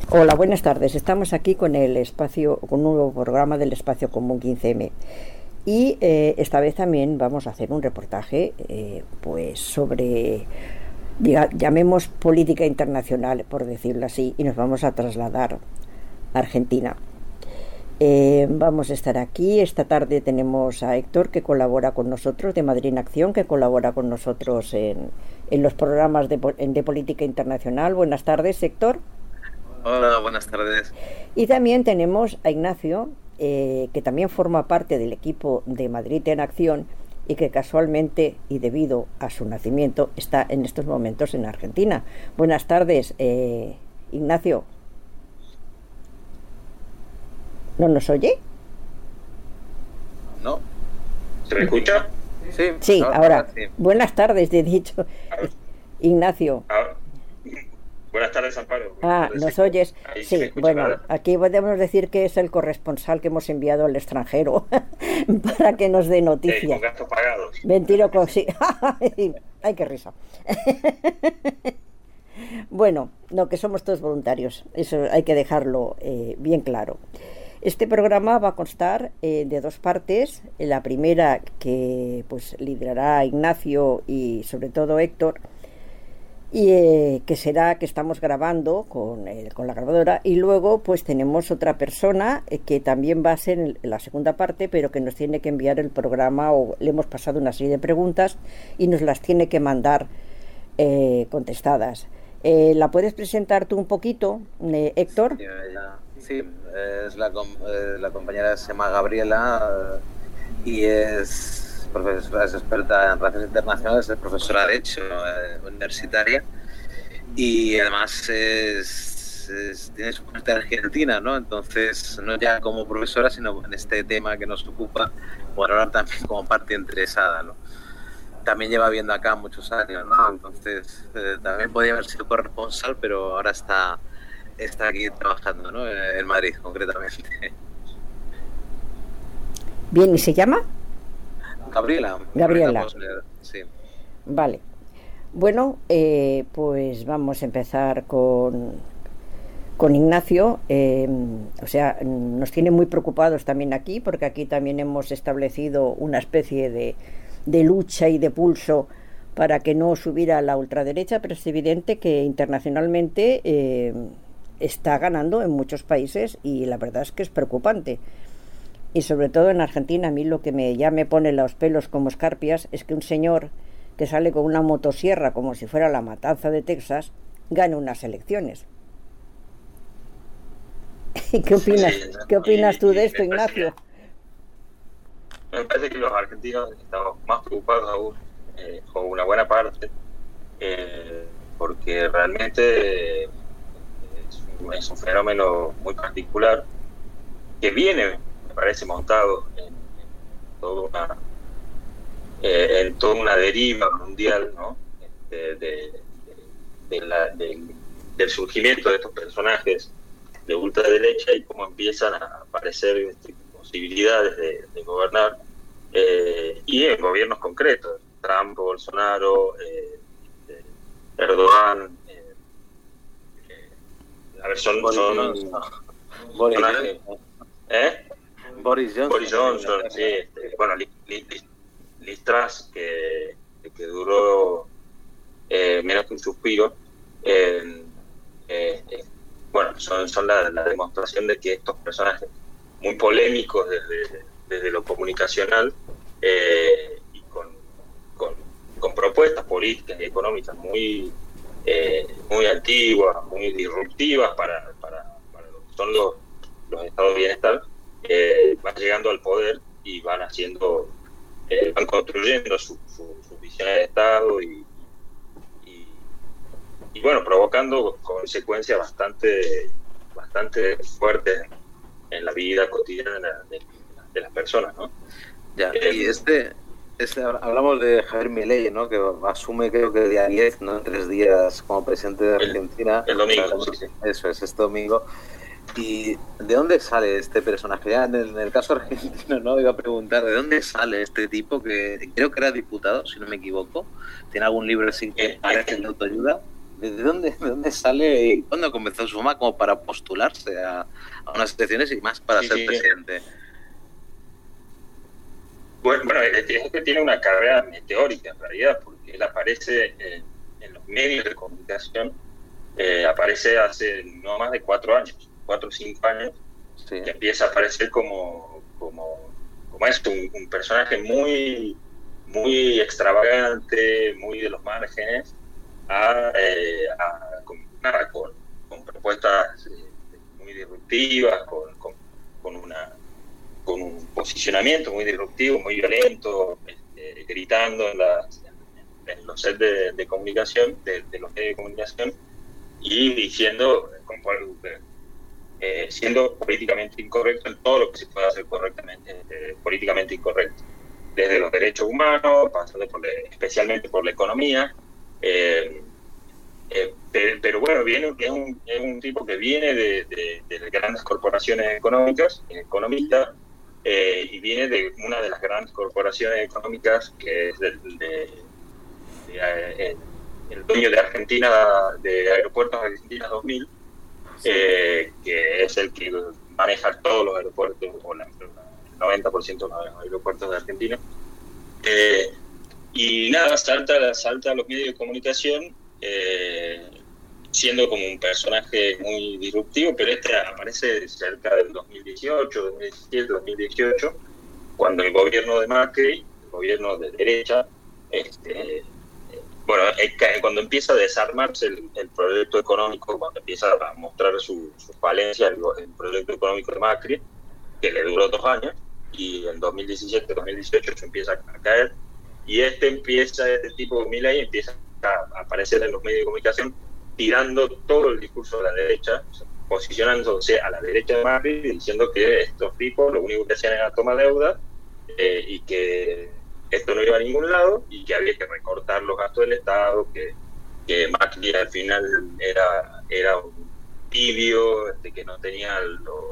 Hola, buenas tardes. Estamos aquí con con un nuevo programa del Espacio Común 15M. Y esta vez también vamos a hacer un reportaje pues sobre, llamemos política internacional, por decirlo así, y nos vamos a trasladar a Argentina. Vamos a estar aquí. Esta tarde tenemos a Héctor, que colabora con nosotros, de Madrid en Acción, que colabora con nosotros en los programas de política internacional. Buenas tardes, Héctor. Hola, buenas tardes. Y también tenemos a Ignacio, que también forma parte del equipo de Madrid en Acción y que casualmente y debido a su nacimiento está en estos momentos en Argentina. Buenas tardes, Ignacio. ¿No nos oye? No. ¿Se me escucha? Sí, ahora. Sí. Buenas tardes, he dicho. Ignacio. Buenas tardes, Amparo. ¿Nos oyes? Sí, bueno, aquí podemos decir que es el corresponsal que hemos enviado al extranjero para que nos dé noticias. Con gastos pagados. Mentira, sí. Ay, qué risa. Bueno, no, que somos todos voluntarios, eso hay que dejarlo bien claro. Este programa va a constar de dos partes. La primera, que pues liderará Ignacio y sobre todo Héctor, y que será que estamos grabando con la grabadora, y luego pues tenemos otra persona que también va a ser en la segunda parte, pero que nos tiene que enviar el programa, o le hemos pasado una serie de preguntas y nos las tiene que mandar contestadas. ¿La puedes presentar tú un poquito, Héctor? Sí, es la compañera, se llama Gabriela y es experta en relaciones internacionales, es profesora de Derecho universitaria y además tiene su parte argentina, ¿no? Entonces, no ya como profesora, sino en este tema que nos ocupa, por ahora también como parte interesada, ¿no? También lleva viendo acá muchos años, ¿no? Entonces, también podría haber sido corresponsal, pero ahora está aquí trabajando, ¿no? En Madrid, concretamente. Bien, ¿y se llama? Gabriela. Sí. Vale. Bueno, pues vamos a empezar con Ignacio. O sea, nos tiene muy preocupados también aquí, porque aquí también hemos establecido una especie de lucha y de pulso para que no subiera la ultraderecha, pero es evidente que internacionalmente está ganando en muchos países y la verdad es que es preocupante. Y sobre todo en Argentina, a mí lo que ya me pone los pelos como escarpias es que un señor que sale con una motosierra como si fuera la matanza de Texas gane unas elecciones. ¿Qué opinas? ¿Qué opinas tú de esto, Ignacio? Me parece que los argentinos estamos más preocupados aún, con una buena parte, porque realmente es un fenómeno muy particular que viene, me parece, montado en toda una deriva mundial, ¿no? Del surgimiento de estos personajes de ultraderecha y cómo empiezan a aparecer posibilidades de gobernar, y en gobiernos concretos, Trump, Bolsonaro, Erdogan, a ver, son Boris Johnson, sí, bueno, Liz Truss, que duró menos que un suspiro. Bueno, son la demostración de que estos personajes muy polémicos desde lo comunicacional, y con propuestas políticas y económicas muy antiguas, muy disruptivas para lo que son los estados de bienestar, van llegando al poder y van construyendo su visión de Estado y bueno, provocando consecuencias bastante fuertes en la vida cotidiana de las personas, ¿no? Ya, y hablamos de Javier Milei, ¿no? Que asume, creo que el día 10, ¿no? En 3 días como presidente de Argentina. El domingo, sí. Eso es, este domingo. ¿Y de dónde sale este personaje? Ya en el caso argentino, ¿no? Iba a preguntar, ¿de dónde sale este tipo que creo que era diputado, si no me equivoco? ¿Tiene algún libro así que parece de autoayuda? ¿De dónde sale y cuándo comenzó su fama como para postularse a unas elecciones y más para ser presidente? Bueno, es que tiene una carrera meteórica en realidad, porque él aparece en los medios de comunicación, aparece hace no más de 4 o 5 años, Sí. que empieza a aparecer como es un personaje muy, muy extravagante, muy de los márgenes, con propuestas muy disruptivas, con un posicionamiento muy disruptivo, muy violento, gritando en los sets de comunicación, de los medios de comunicación, y diciendo, siendo políticamente incorrecto en todo lo que se puede hacer políticamente incorrecto, desde los derechos humanos, pasando especialmente por la economía. Pero bueno, es un tipo que viene de grandes corporaciones económicas, economista, y viene de una de las grandes corporaciones económicas, que es el dueño de Argentina, de Aeropuertos Argentina 2000, que es el que maneja todos los aeropuertos, o el 90% de los aeropuertos de Argentina. Y nada, salta a los medios de comunicación, siendo como un personaje muy disruptivo, pero aparece cerca del 2018, 2017, 2018, cuando el gobierno de Macri, el gobierno de derecha, cuando empieza a desarmarse el proyecto económico, cuando empieza a mostrar su falencia el proyecto económico de Macri, que le duró 2 años, y en 2017, 2018 se empieza a caer, y este tipo de Milei empieza a aparecer en los medios de comunicación tirando todo el discurso de la derecha, posicionándose a la derecha de Macri, diciendo que estos tipos lo único que hacían era tomar deuda, y que esto no iba a ningún lado, y que había que recortar los gastos del Estado, que Macri al final era un tibio, que no tenía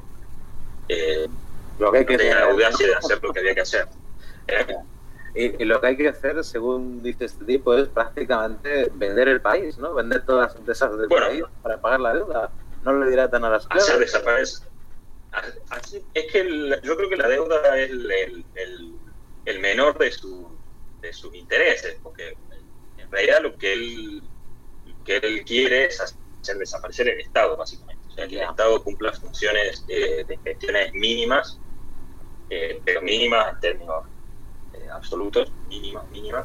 la audacia de hacer lo que había que hacer. Y lo que hay que hacer, según dice este tipo, es prácticamente vender el país, ¿no? Vender todas las empresas del país para pagar la deuda. No le dirá tan a las claves. Hacer desaparecer. Es que yo creo que la deuda es el menor de sus intereses, porque en realidad lo que él quiere es hacer desaparecer el Estado, básicamente. O sea, que el Estado cumpla funciones de gestiones mínimas, pero mínimas en términos absolutos, mínimas.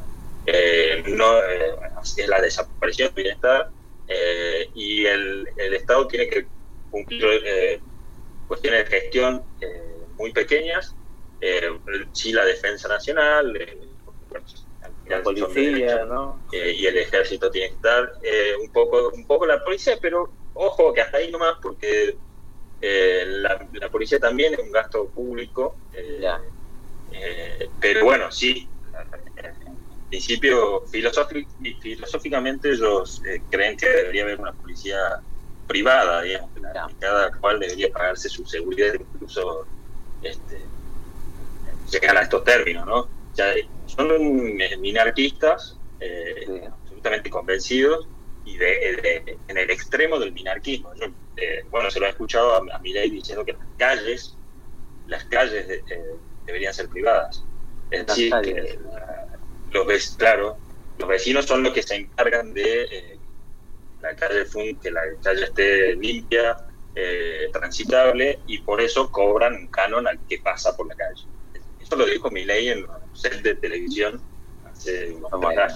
Es la desaparición del bienestar, y el Estado tiene que cumplir cuestiones de gestión muy pequeñas, sí, la defensa nacional, la policía, ¿no? Y el ejército tiene que estar, un poco la policía, pero ojo que hasta ahí nomás, porque la policía también es un gasto público, pero bueno, sí, en principio filosóficamente ellos creen que debería haber una policía privada, digamos, que cada cual debería pagarse su seguridad, incluso llegan a estos términos, ¿no? O sea, son minarquistas, absolutamente convencidos, y en el extremo del minarquismo. Yo, se lo he escuchado a Milei diciendo que las calles deberían ser privadas. Es decir, que los vecinos son los que se encargan de que la calle esté limpia, transitable, y por eso cobran un canon al que pasa por la calle. Eso lo dijo Milei en un set de televisión hace unos 3 años.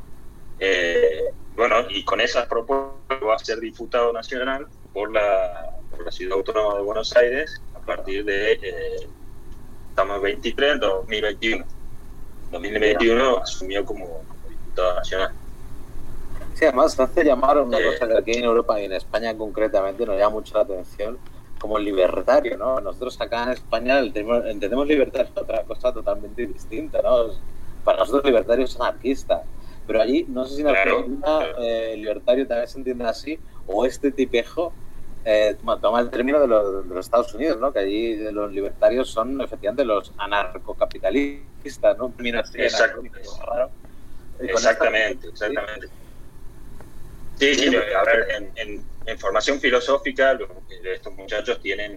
Y con esas propuestas va a ser diputado nacional por la Ciudad Autónoma de Buenos Aires a partir de estamos en 23, 2021. 2021 asumió como diputado nacional. Sí, además hace llamar una cosa que aquí en Europa y en España concretamente nos llama mucho la atención, como libertario, ¿no? Nosotros acá en España entendemos libertario otra cosa totalmente distinta, ¿no? Para nosotros libertario es anarquista, pero allí no sé si en Argentina libertario también se entiende así, o este tipejo toma el término de los Estados Unidos, ¿no? Que allí los libertarios son efectivamente los anarcocapitalistas, ¿no? Exactamente. Sí, Sí, sí, a ver, en formación filosófica estos muchachos tienen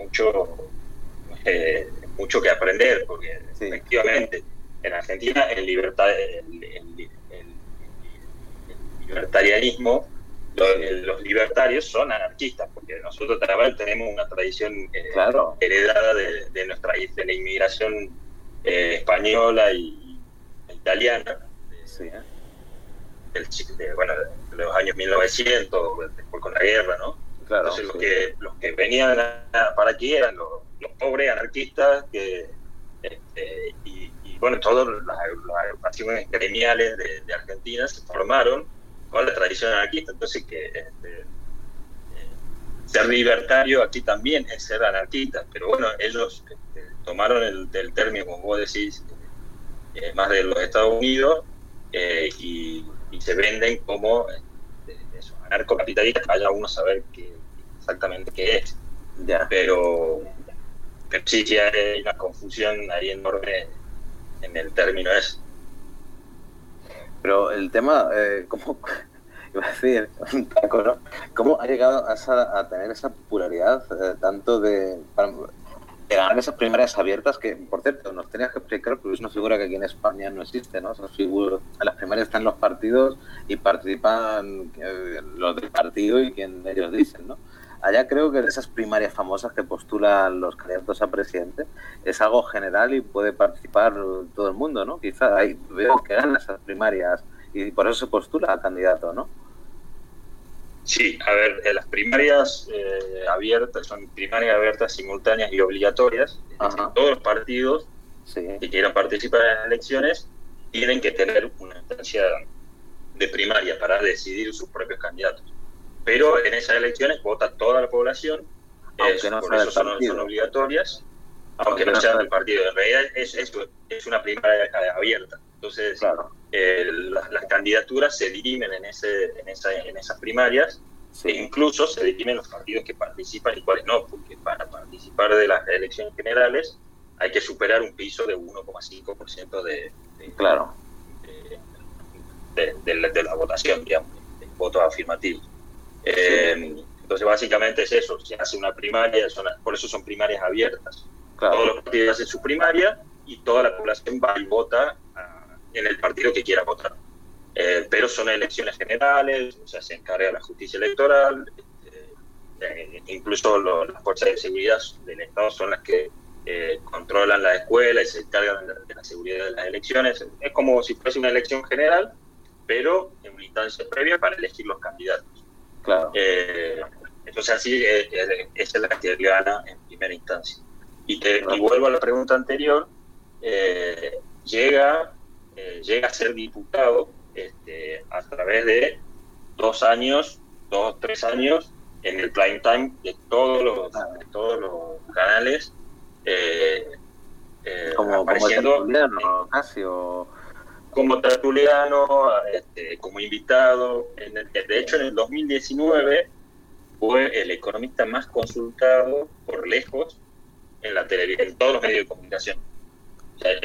mucho que aprender, porque efectivamente en Argentina el libertarianismo, los libertarios son anarquistas, porque nosotros también tenemos una tradición heredada de la inmigración española y italiana, de los años 1900, después con la guerra, ¿no? Claro, entonces los que venían para aquí eran los pobres anarquistas y bueno, todas las agrupaciones gremiales de Argentina se formaron con la tradición anarquista. Entonces ser libertario aquí también es ser anarquista, pero bueno, ellos tomaron el término, como vos decís, más de los Estados Unidos, y se venden como anarcocapitalistas, vaya uno a saber exactamente qué es. Pero sí hay una confusión ahí enorme en el término ese. Pero el tema, ¿cómo iba a decir? ¿Cómo ha llegado a tener esa popularidad tanto de ganar esas primarias abiertas? Que, por cierto, nos tenías que explicar, porque es una figura que aquí en España no existe, ¿no? Esas figuras, en las primarias están los partidos y participan los del partido y quien ellos dicen, ¿no? Allá creo que esas primarias famosas que postulan los candidatos a presidente es algo general y puede participar todo el mundo, ¿no? Quizá ahí veo que ganan esas primarias y por eso se postula a candidato, ¿no? Sí, a ver, las primarias abiertas son primarias abiertas, simultáneas y obligatorias. Es decir, todos los partidos que quieran participar en las elecciones tienen que tener una instancia de primaria para decidir sus propios candidatos. Pero en esas elecciones vota toda la población, por eso son obligatorias, aunque no sean del partido. En realidad es una primaria abierta. Entonces, las candidaturas se dirimen en esas primarias, e incluso se dirimen los partidos que participan y cuáles no, porque para participar de las elecciones generales hay que superar un piso de 1,5% de la votación, digamos, de votos afirmativos. Entonces básicamente es eso, se hace una primaria, por eso son primarias abiertas. Todos los partidos hacen su primaria y toda la población va y vota en el partido que quiera votar. Pero son elecciones generales, o sea, se encarga la justicia electoral, incluso las fuerzas de seguridad del Estado son las que controlan la escuela y se encargan de la seguridad de las elecciones. Es como si fuese una elección general, pero en una instancia previa para elegir los candidatos. Entonces así esa es la que gana en primera instancia. Y vuelvo a la pregunta anterior, llega a ser diputado a través de 2 o 3 años en el prime time de todos los canales, apareciendo como tertuliano, como invitado. De hecho, en el 2019 fue el economista más consultado por lejos en la televisión, en todos los medios de comunicación. O sea,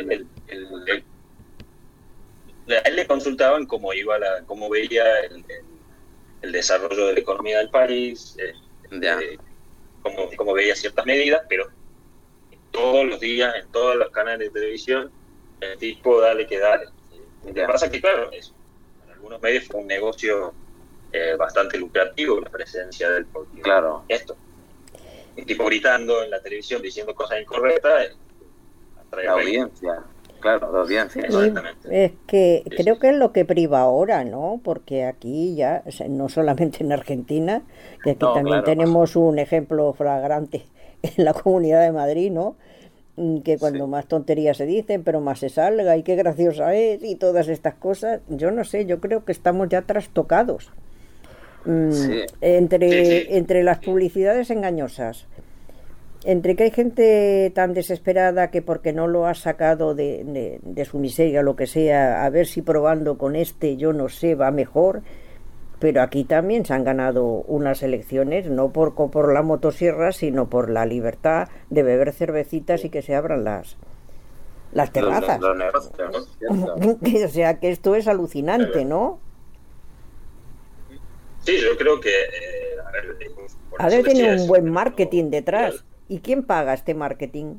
a él le consultaban cómo veía el desarrollo de la economía del país, cómo veía ciertas medidas, pero todos los días, en todos los canales de televisión, el tipo dale que dale. Lo que pasa es que, claro, en algunos medios fue un negocio bastante lucrativo la presencia del porque el tipo gritando en la televisión diciendo cosas incorrectas atrae la audiencia. La audiencia. Es que creo que es lo que priva ahora, ¿no? Porque aquí ya, o sea, no solamente en Argentina, que aquí también tenemos un ejemplo flagrante en la Comunidad de Madrid, ¿no? Que cuando más tonterías se dicen, pero más se salga, y qué graciosa es, y todas estas cosas, yo no sé, yo creo que estamos ya trastocados entre las publicidades engañosas, entre que hay gente tan desesperada que porque no lo ha sacado de su miseria, lo que sea, a ver si probando con yo no sé, va mejor. Pero aquí también se han ganado unas elecciones, no por la motosierra, sino por la libertad de beber cervecitas y que se abran las terrazas. Los negocios, ¿no? O sea, que esto es alucinante, ¿no? Sí, yo creo que, a ver, por Ha eso de tener decía un eso, buen pero marketing claro, detrás. ¿Y quién paga este marketing?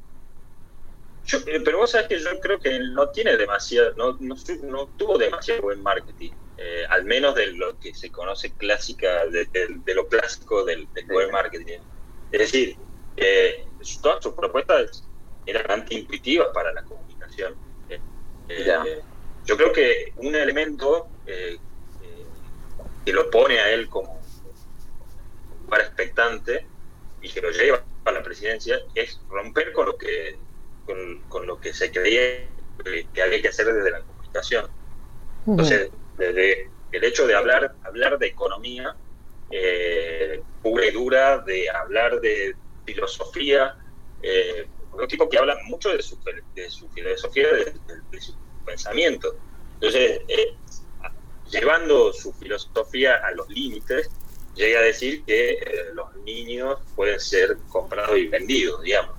pero vos sabés que yo creo que no tiene demasiado, no tuvo demasiado buen marketing, al menos de lo que se conoce clásica, de lo clásico del buen marketing. Es decir, todas sus propuestas eran antiintuitivas para la comunicación. Eh, Ya. yo creo que un elemento que lo pone a él como lugar expectante y que lo lleva a la presidencia es romper con lo que se creía que había que hacer desde la comunicación. Entonces, desde el hecho de hablar de economía pura y dura, de hablar de filosofía, un tipo que habla mucho de su filosofía, de su pensamiento. Entonces, llevando su filosofía a los límites, llega a decir que los niños pueden ser comprados y vendidos, digamos,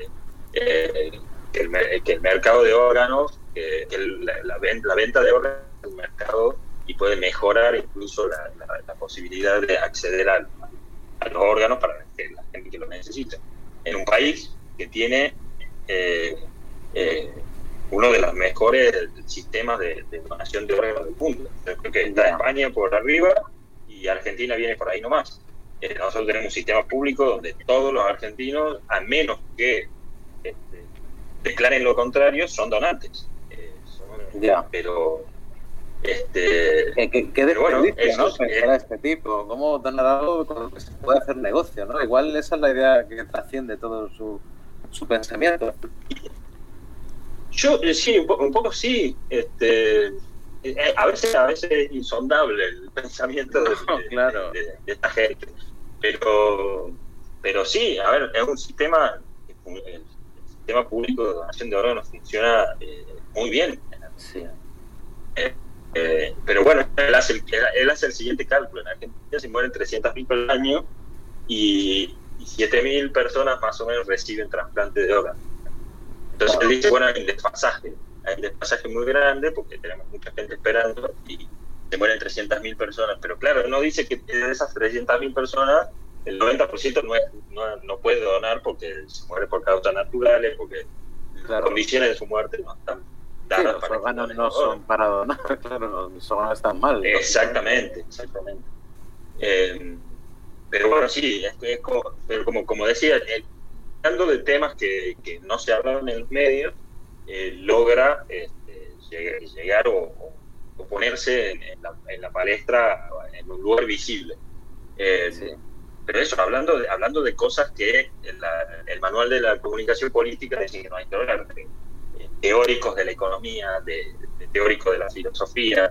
que el mercado de órganos, que la venta de órganos es un mercado y puede mejorar incluso la posibilidad de acceder a los órganos para la gente que lo necesita. En un país que tiene uno de los mejores sistemas de donación de órganos del mundo. Yo creo que está España por arriba y Argentina viene por ahí nomás. Nosotros tenemos un sistema público donde todos los argentinos, a menos que declaren lo contrario, son donantes. Pero ¿Qué pero bueno, ¿no? Pensar a este tipo, cómo donar algo con lo que se puede hacer negocio, ¿no? Igual esa es la idea que trasciende todo su pensamiento. Yo sí, un poco sí. A veces es insondable el pensamiento claro. de esta gente. Pero sí, a ver, es un sistema, el sistema público de donación de órganos funciona muy bien. Sí. Pero bueno, él hace el siguiente cálculo. En Argentina se mueren 300.000 por año y 7.000 personas más o menos reciben trasplante de órganos. Entonces él dice, bueno, hay un desfasaje muy grande porque tenemos mucha gente esperando y se mueren 300.000 personas. Pero claro, no dice que de esas 300.000 personas, el 90% no puede donar porque se muere por causas naturales, porque las condiciones de su muerte no están dadas para los órganos no son para donar, claro, los órganos están mal. Exactamente. Pero bueno, sí, como decía, hablando de temas que no se hablan en los medios, logra llegar o ponerse en la palestra en un lugar visible. Pero eso, hablando de cosas que el manual de la comunicación política dice que no hay que hablar, de teóricos de la economía, de teóricos de la filosofía,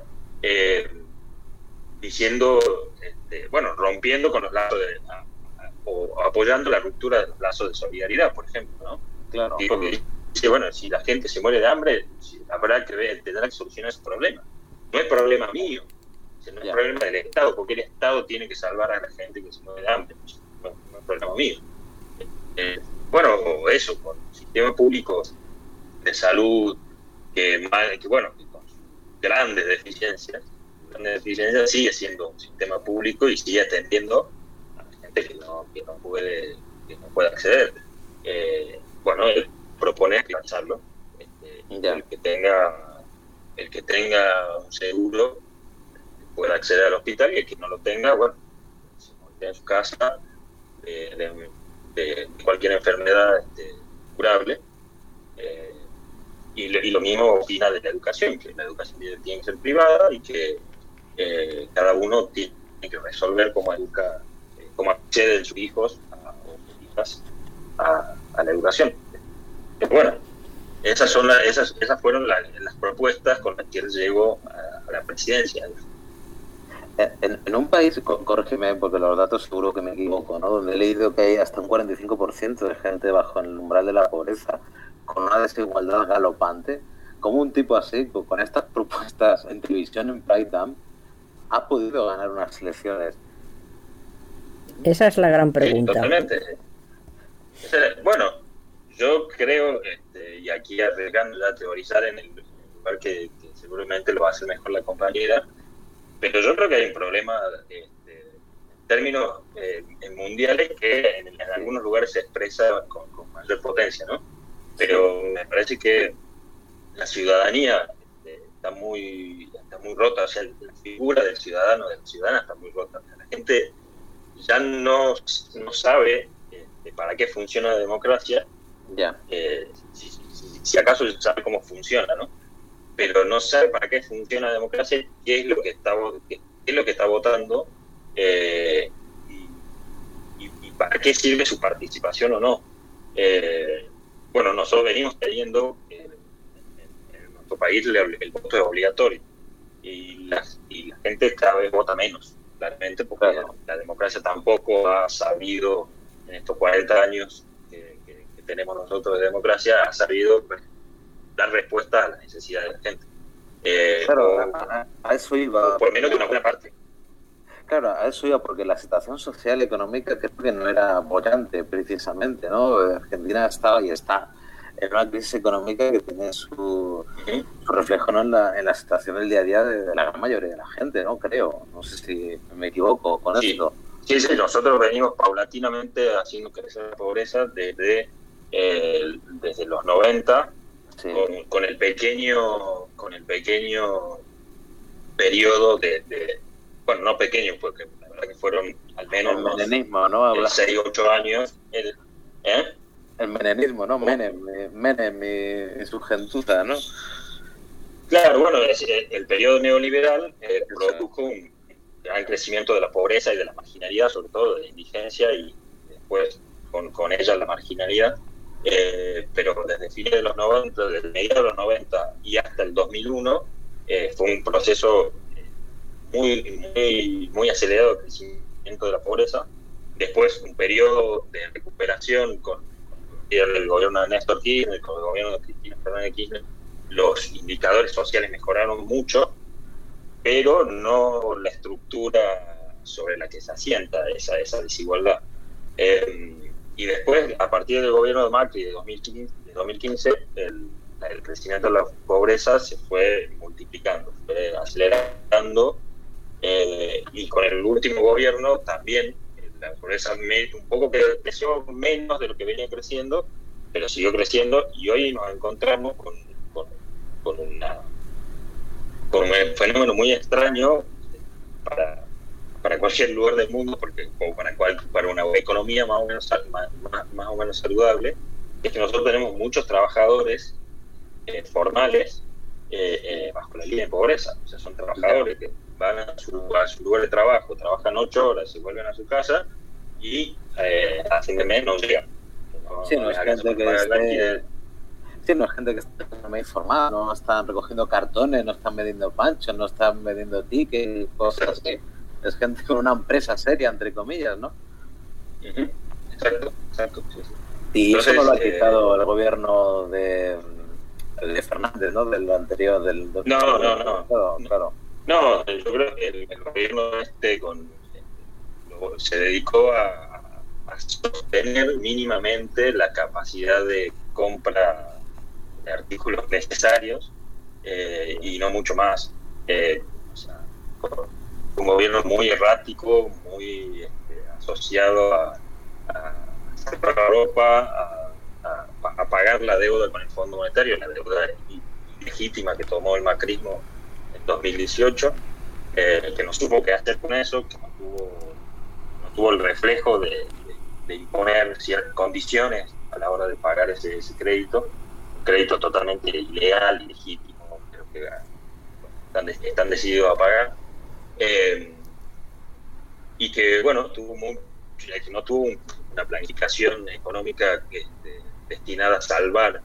diciendo, rompiendo con los lazos o apoyando la ruptura de los lazos de solidaridad, por ejemplo, ¿no? Claro. Digo que dice, bueno, si la gente se muere de hambre, habrá que tendrá que solucionar ese problema. No es problema mío, no es problema del Estado, porque el Estado tiene que salvar a la gente que se muere de hambre, no es problema mío. Eso, con el sistema público de salud, que con grandes deficiencias sigue siendo un sistema público y sigue atendiendo a la gente que no puede acceder. Él propone lanzarlo. El que tenga un seguro pueda acceder al hospital y el que no lo tenga, se muere en su casa de cualquier enfermedad curable. Y lo mismo opina de la educación, que la educación tiene que ser privada y que cada uno tiene que resolver cómo acceden sus hijos o sus hijas a la educación. Bueno, esas fueron las propuestas con las que él llegó a la presidencia. En un país, corrígeme porque los datos seguro que me equivoco, ¿no? Donde he leído que hay hasta un 45% de gente bajo el umbral de la pobreza, con una desigualdad galopante, ¿cómo un tipo así, con estas propuestas en televisión, en prime time, ha podido ganar unas elecciones? Esa es la gran pregunta. Sí, totalmente. Bueno, yo creo, y aquí arriesgando a teorizar en el lugar que seguramente lo hace mejor la compañera, Pero yo creo que hay un problema en términos mundiales que en algunos lugares se expresa con mayor potencia, ¿no? Pero me parece que la ciudadanía está muy rota, o sea, la figura del ciudadano, de la ciudadana está muy rota. La gente ya no sabe para qué funciona la democracia, si acaso sabe cómo funciona, ¿no? Pero no sabe para qué funciona la democracia, qué es lo que está votando, y para qué sirve su participación o no. Bueno, nosotros venimos teniendo en nuestro país el voto es obligatorio y la gente cada vez vota menos, claramente, porque la democracia tampoco ha sabido, en estos 40 años que tenemos nosotros de democracia, ha sabido dar respuesta a las necesidades de la gente. A eso iba. Por menos de una buena parte. Claro, a eso iba, porque la situación social y económica creo que no era bollante, precisamente, ¿no? Argentina estaba y está en una crisis económica que tiene su reflejo, ¿no?, en la situación del día a día de la gran mayoría de la gente, ¿no? Creo. No sé si me equivoco con esto. Sí, nosotros venimos paulatinamente haciendo crecer la pobreza desde los 90, con el pequeño periodo de bueno, no pequeño, porque la verdad que fueron al menos el menemismo, ¿no? 6 u 8 años. El menemismo, ¿no? Menem y su gentuza, ¿no? Claro, bueno, el periodo neoliberal produjo un gran crecimiento de la pobreza y de la marginalidad, sobre todo de la indigencia, y después con ella la marginalidad. Pero desde fines de los 90, desde mediados de los 90 y hasta el 2001, fue un proceso muy acelerado de crecimiento de la pobreza. Después un periodo de recuperación con el gobierno de Néstor Kirchner, con el gobierno de Cristina Fernández de Kirchner. Los indicadores sociales mejoraron mucho, pero no la estructura sobre la que se asienta esa desigualdad. Y después, a partir del gobierno de Macri de 2015, el crecimiento de la pobreza se fue multiplicando, fue acelerando, y con el último gobierno también la pobreza un poco creció menos de lo que venía creciendo, pero siguió creciendo, y hoy nos encontramos con un fenómeno muy extraño para cualquier lugar del mundo, porque para una economía más o menos saludable, es que nosotros tenemos muchos trabajadores formales bajo la línea de pobreza. O sea, son trabajadores que van a su lugar de trabajo, trabajan 8 horas, se vuelven a su casa y a fin de mes no llegan. No es gente que está muy informada, no están recogiendo cartones, no están vendiendo panchos, no están vendiendo tickets, cosas así. Es gente con una empresa seria, entre comillas, ¿no? Exacto. Y entonces, eso no lo ha quitado el gobierno de Fernández, ¿no? Del anterior, del... No. Claro. No, yo creo que el gobierno se dedicó a sostener mínimamente la capacidad de compra de artículos necesarios, y no mucho más. O sea, un gobierno muy errático, muy asociado a comprar ropa, a pagar la deuda con el Fondo Monetario, la deuda ilegítima que tomó el macrismo en 2018, que no supo qué hacer con eso, que no tuvo el reflejo de imponer ciertas condiciones a la hora de pagar ese crédito, un crédito totalmente ilegal, ilegítimo, creo que están decididos a pagar, y que, bueno, no tuvo una planificación económica destinada a salvar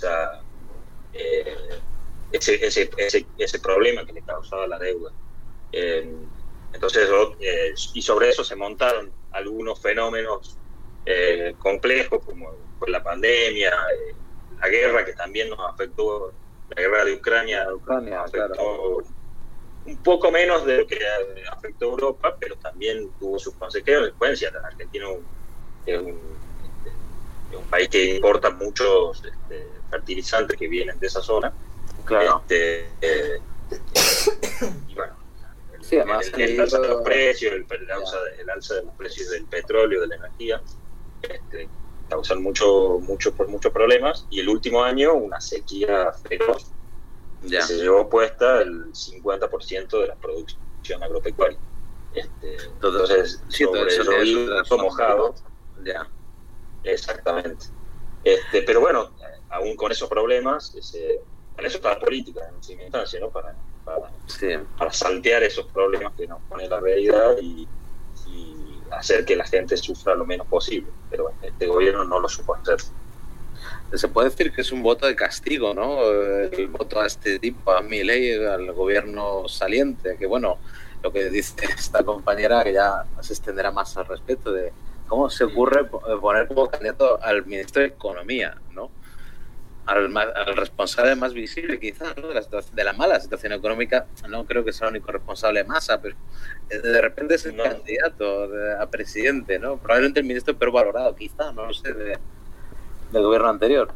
ese problema que le causaba la deuda. Entonces, y sobre eso se montaron algunos fenómenos complejos, como fue la pandemia, la guerra, que también nos afectó, la guerra de Ucrania afectó, claro, un poco menos de lo que afectó a Europa, pero también tuvo sus consecuencias. La Argentina es un país que importa muchos fertilizantes que vienen de esa zona. Claro. Y bueno, Sí, además el alza de los precios, el alza de los precios del petróleo, de la energía, causan muchos problemas, y el último año una sequía feroz que se llevó puesta el 50% de la producción agropecuaria. Entonces, sobre llovido mojado. Ya. Exactamente. Pero bueno, aún con esos problemas, para eso está la política en última instancia, ¿no? Para saltear esos problemas que nos pone la realidad y hacer que la gente sufra lo menos posible. Pero bueno, este gobierno no lo supo hacer. Se puede decir que es un voto de castigo, ¿no? El voto a este tipo, a Milei, al gobierno saliente, que bueno, lo que dice esta compañera, que ya se extenderá más al respecto, de cómo se ocurre poner como candidato al ministro de Economía, ¿no? Al responsable más visible, quizás, ¿no? De la mala situación económica. No creo que sea el único responsable Massa, pero de repente es el candidato a presidente, ¿no? Probablemente el ministro peor valorado, quizás, no lo sé, del gobierno anterior.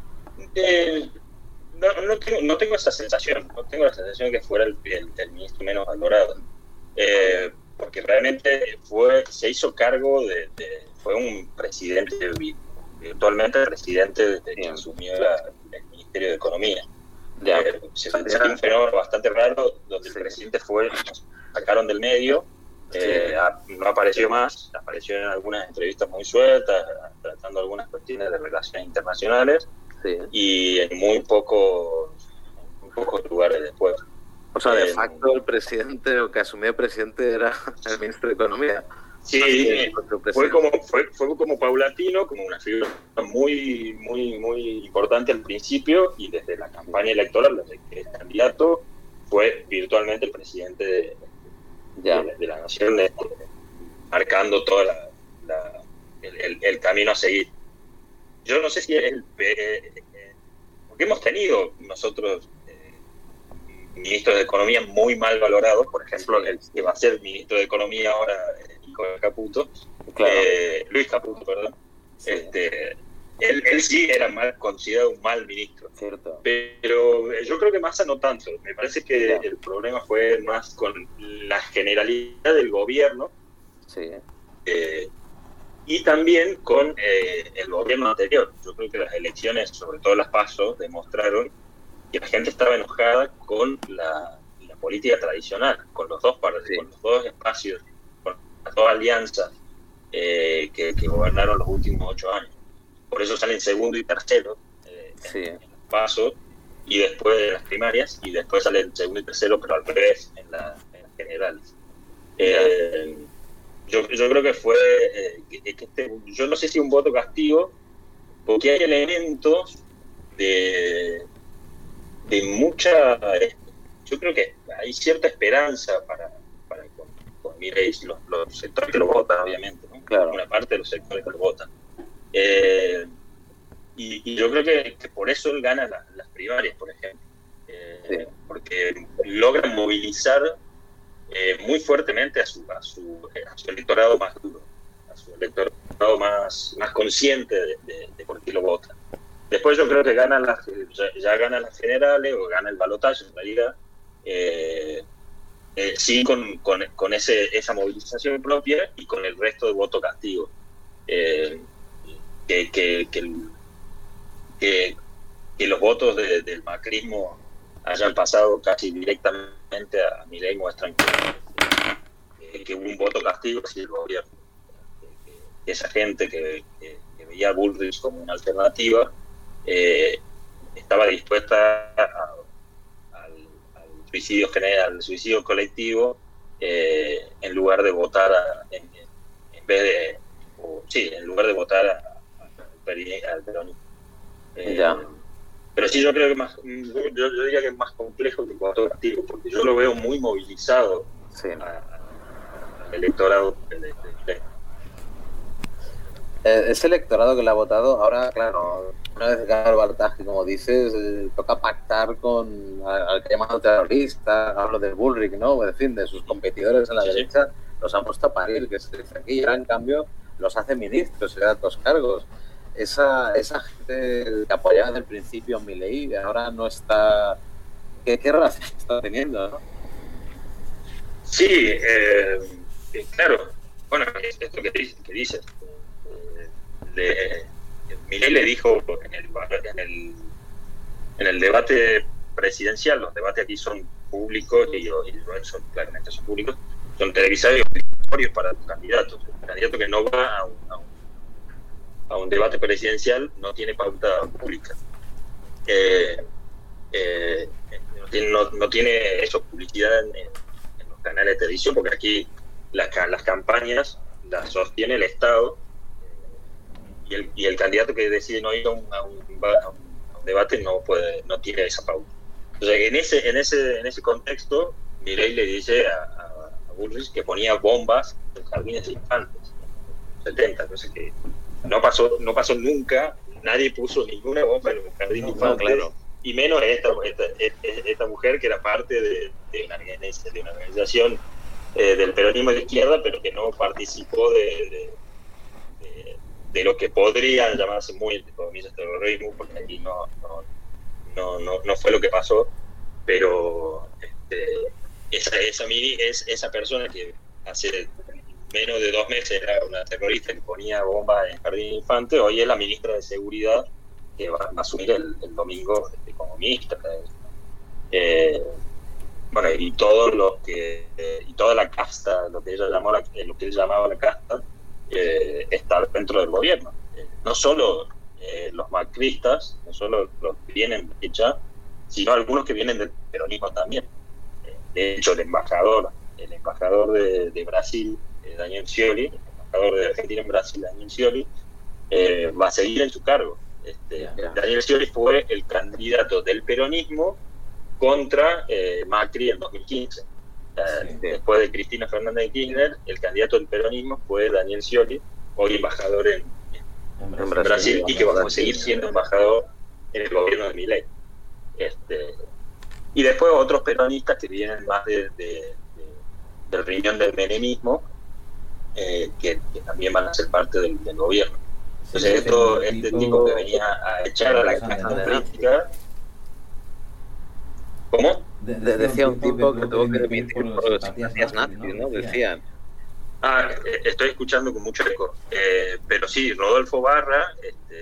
No tengo esa sensación. No tengo la sensación de que fuera el ministro menos valorado. Porque realmente se hizo cargo fue un presidente, virtualmente presidente desde que asumió el Ministerio de Economía. Se fue un fenómeno bastante raro donde el presidente lo sacaron del medio, no apareció más, apareció en algunas entrevistas muy sueltas, tratando algunas cuestiones de relaciones internacionales, y en muy pocos lugares después. O sea, de facto el presidente, o que asumió el presidente, era el ministro de Economía. Sí, fue como paulatino, como una figura muy, muy, muy importante al principio, y desde la campaña electoral, desde que es candidato, fue virtualmente el presidente de la nación, marcando todo el camino a seguir. Yo no sé si porque hemos tenido nosotros ministros de Economía muy mal valorados, por ejemplo, el que va a ser ministro de Economía ahora, hijo de Caputo, Luis Caputo, perdón. Él sí era considerado un mal ministro. Cierto. Pero yo creo que Massa no tanto. Me parece que el problema fue más con la generalidad del gobierno, y también con el gobierno anterior. Yo creo que las elecciones, sobre todo las PASO, demostraron que la gente estaba enojada con la política tradicional, con los dos espacios, con las dos alianzas que gobernaron los últimos 8 años. Por eso salen segundo y tercero en los pasos, y después de las primarias, y después salen segundo y tercero, pero al revés en las generales. Yo creo que fue yo no sé si un voto castigo, porque hay elementos de mucha, yo creo que hay cierta esperanza para con Milei, los sectores que lo votan, obviamente, ¿no? Claro. Una parte de los sectores que lo votan. Y yo creo que por eso él gana las primarias, por ejemplo. Porque logran movilizar muy fuertemente a su electorado más duro, a su electorado más consciente de por qué lo votan. Después yo creo que ya gana las generales, o gana el balotaje en realidad, sí con esa movilización propia y con el resto de voto castigo. Que los votos del macrismo hayan pasado casi directamente a Milei muestran que hubo un voto castigo hacia el gobierno. Que esa gente que veía a Bullrich como una alternativa estaba dispuesta al suicidio general, al suicidio colectivo, en lugar de votar en lugar de votar al peronismo. Pero sí, yo creo que yo diría que es más complejo que el voto castigo, porque yo lo veo muy movilizado al electorado de ese electorado que le ha votado, ahora, claro, una vez que gana el balotaje, como dices, toca pactar con al que llamado terrorista, hablo de Bullrich, ¿no? En fin, de sus competidores en la derecha, los han puesto a parir, que se dice aquí, y ahora en cambio los hace ministros y da altos cargos. Esa gente que apoyaba desde el principio a Milei ahora no está... ¿Qué relación está teniendo, no? Sí, claro. Bueno, esto que dices. Milei le dijo en el debate presidencial, los debates aquí son públicos y son claramente son públicos, son televisados y obligatorios para los candidatos. El candidato que no va a un debate presidencial no tiene pauta pública. No tiene eso, publicidad en los canales de televisión, porque aquí las campañas las sostiene el Estado y el candidato que decide no ir a un debate no tiene esa pauta. Entonces, en ese contexto, Milei le dice a Bullrich que ponía bombas en jardines de infantes, en los 70, cosa que no pasó nunca, nadie puso ninguna bomba en un jardín de infantes, claro. Y menos esta mujer que era parte de una organización del peronismo de izquierda, pero que no participó de lo que podría llamarse muy, entre comillas, terrorismo, porque aquí no fue lo que pasó, pero esa persona que hace menos de 2 meses era una terrorista que ponía bombas en el jardín de infantes, hoy es la ministra de Seguridad que va a asumir el domingo como ministra. Bueno, y todos los que y toda la casta, lo que él llamaba la casta, está dentro del gobierno. No solo los macristas, no solo los que vienen de derecha, sino algunos que vienen del peronismo también. De hecho, el embajador de Brasil, Daniel Scioli, el embajador de Argentina en Brasil, Daniel Scioli, va a seguir en su cargo. Daniel Scioli fue el candidato del peronismo contra Macri en 2015. Después de Cristina Fernández de Kirchner, el candidato del peronismo fue Daniel Scioli, hoy embajador en Brasil, y que va a seguir siendo embajador en el gobierno de Milei. Y después otros peronistas que vienen más del riñón del menemismo, que también van a ser parte del gobierno. Entonces, este tipo que venía a echar a la clase política. ¿Cómo? Decía un tipo que tuvo que dimitir por simpatías nazis, ¿no? Decían. Estoy escuchando con mucho eco. Pero sí, Rodolfo Barra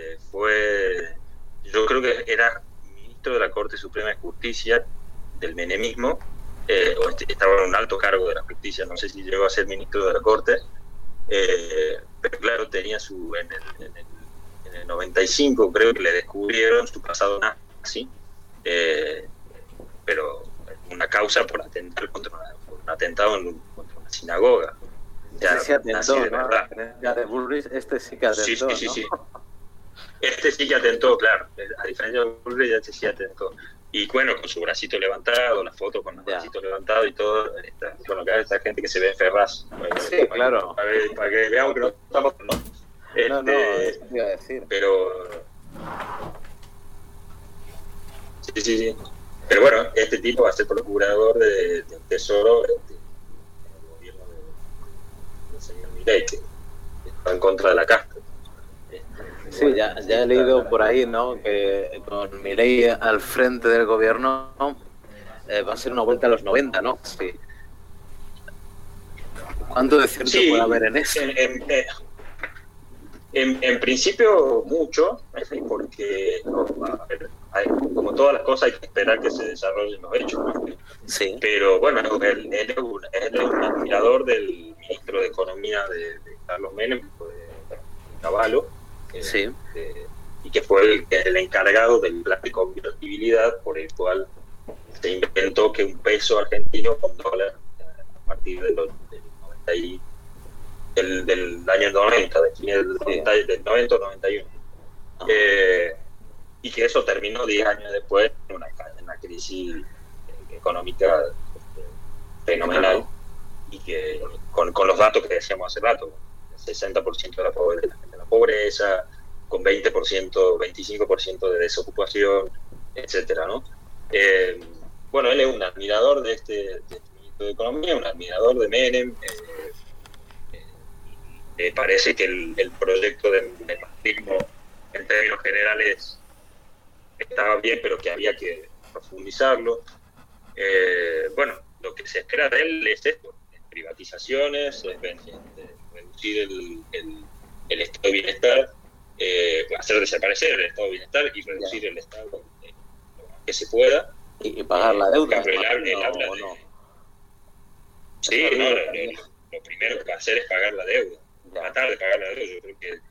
yo creo que era ministro de la Corte Suprema de Justicia del menemismo, o estaba en un alto cargo de la justicia, no sé si llegó a ser ministro de la Corte, pero claro, tenía en el 95 creo que le descubrieron su pasado nazi, pero una causa por atentar contra un atentado contra una sinagoga. Sí atentó, ¿no? De Bullrich, sí que atentó, sí. Este sí que atentó, claro. A diferencia de Bullrich, este sí atentó. Y bueno, con su bracito levantado, la foto con el bracito levantado y todo. Bueno, acá esta gente que se ve en Ferraz. Sí, claro. Para que veamos que no estamos... No, eso iba a decir. Pero... Sí. Pero bueno, este tipo va a ser procurador del Tesoro en el gobierno del señor Milei, que está en contra de la casta. Sí, ya he leído por ahí, ¿no? Que con Milei al frente del gobierno va a ser una vuelta a los 90, ¿no? Sí. ¿Cuánto de cierto puede haber en eso? En principio mucho, porque como todas las cosas hay que esperar que se desarrollen los hechos, ¿no? Sí. Pero bueno, él es un admirador del ministro de Economía de Carlos Menem, de Cavallo, sí. Y que fue el encargado del plan de convertibilidad por el cual se inventó que un peso argentino con dólar a partir del año 90, del 90 o 91. Y que eso terminó 10 años después en una crisis económica fenomenal, y que con los datos que decíamos hace rato, 60% de la pobreza, con 20%, 25% de desocupación, etcétera, ¿no? Bueno, él es un admirador de este ministro de Economía, un admirador de Menem. Parece que el proyecto de macrismo en términos generales estaba bien, pero que había que profundizarlo. Bueno, lo que se espera de él es esto, privatizaciones, reducir el estado de bienestar, hacer desaparecer el estado de bienestar y reducir el estado lo más que se pueda. Y pagar la deuda. Él habla de... No. Sí, no, lo primero que va a hacer es pagar la deuda. Tratar de pagar la deuda. Yo creo que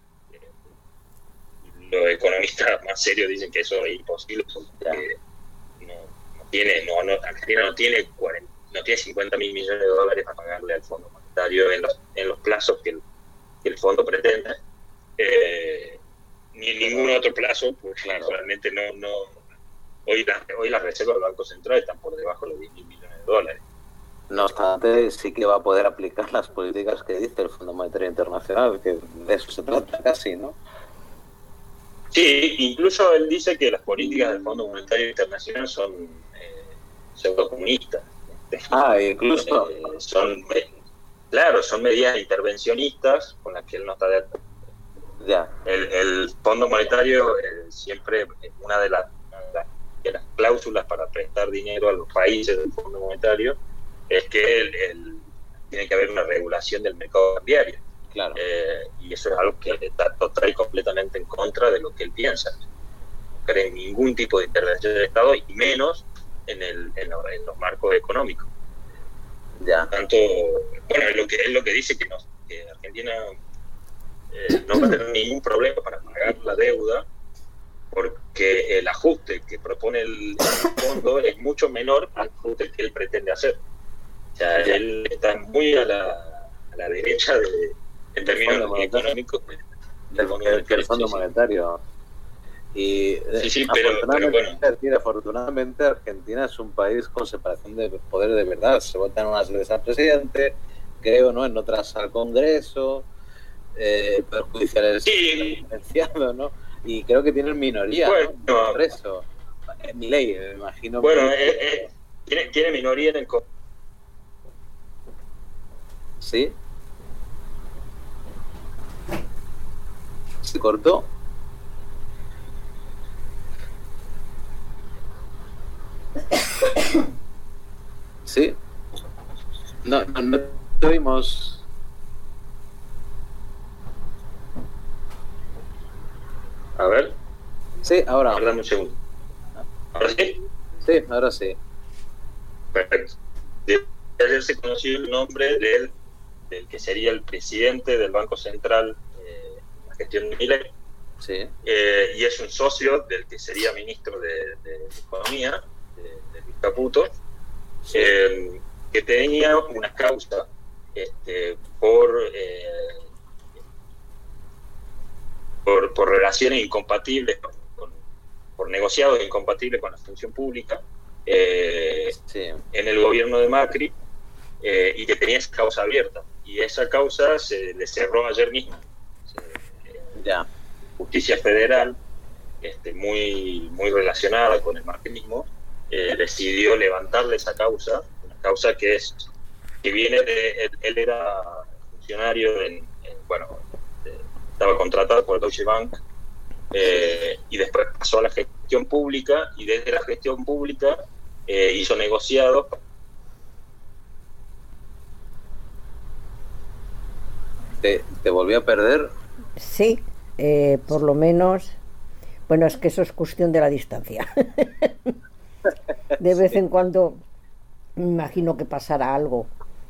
los economistas más serios dicen que eso es imposible porque Argentina no tiene 50 mil millones de dólares para pagarle al Fondo Monetario en los plazos que el fondo pretende, ni en ningún otro plazo, pues realmente no. Hoy las reservas del Banco Central están por debajo de los 10 mil millones de dólares. No obstante, sí que va a poder aplicar las políticas que dice el Fondo Monetario Internacional, que de eso se trata casi, ¿no? Sí, incluso él dice que las políticas del Fondo Monetario Internacional son pseudocomunistas. Incluso. Son medidas intervencionistas con las que él no está de acuerdo. Ya. El Fondo Monetario siempre, una de las cláusulas para prestar dinero a los países del Fondo Monetario es que tiene que haber una regulación del mercado cambiario. Claro. Y eso es algo que está total y completamente en contra de lo que él piensa. No cree en ningún tipo de intervención del Estado y menos en los marcos económicos. Ya. Tanto, bueno, es lo que dice que Argentina no va a tener ningún problema para pagar la deuda porque el ajuste que propone el fondo es mucho menor al ajuste que él pretende hacer. O sea, él está muy a la derecha en términos económicos que el Fondo Monetario. Y sí, pero afortunadamente Argentina es un país con separación de poder de verdad. Se vota en unas veces al presidente, creo, ¿no? En otras al Congreso, el Poder Judicial es silenciado, ¿no? Y creo que tienen minoría, ¿no? En el Congreso. Milei, me imagino. Bueno, tiene minoría en el Congreso. ¿Sí? ¿Se cortó? Sí. No tuvimos. A ver. Sí, ahora. Dame un segundo. ¿Ahora sí? Sí, ahora sí. Perfecto. Ayer se conoció el nombre del que sería el presidente del Banco Central en la gestión de Milei. Sí. Y es un socio del que sería ministro de Economía, de Luis Caputo, sí. Que tenía una causa por relaciones incompatibles, por negociados incompatibles con la función pública sí. en el gobierno de Macri, y que tenía esa causa abierta. Y esa causa se le cerró ayer mismo. Ya. Justicia Federal, muy relacionada con el macrismo, decidió levantarle esa causa, una causa que viene de... Él era funcionario estaba contratado por Deutsche Bank, y después pasó a la gestión pública, y desde la gestión pública hizo negociados. ¿Te volvió a perder? Sí, por lo menos. Bueno, es que eso es cuestión de la distancia. De vez en cuando me imagino que pasará algo.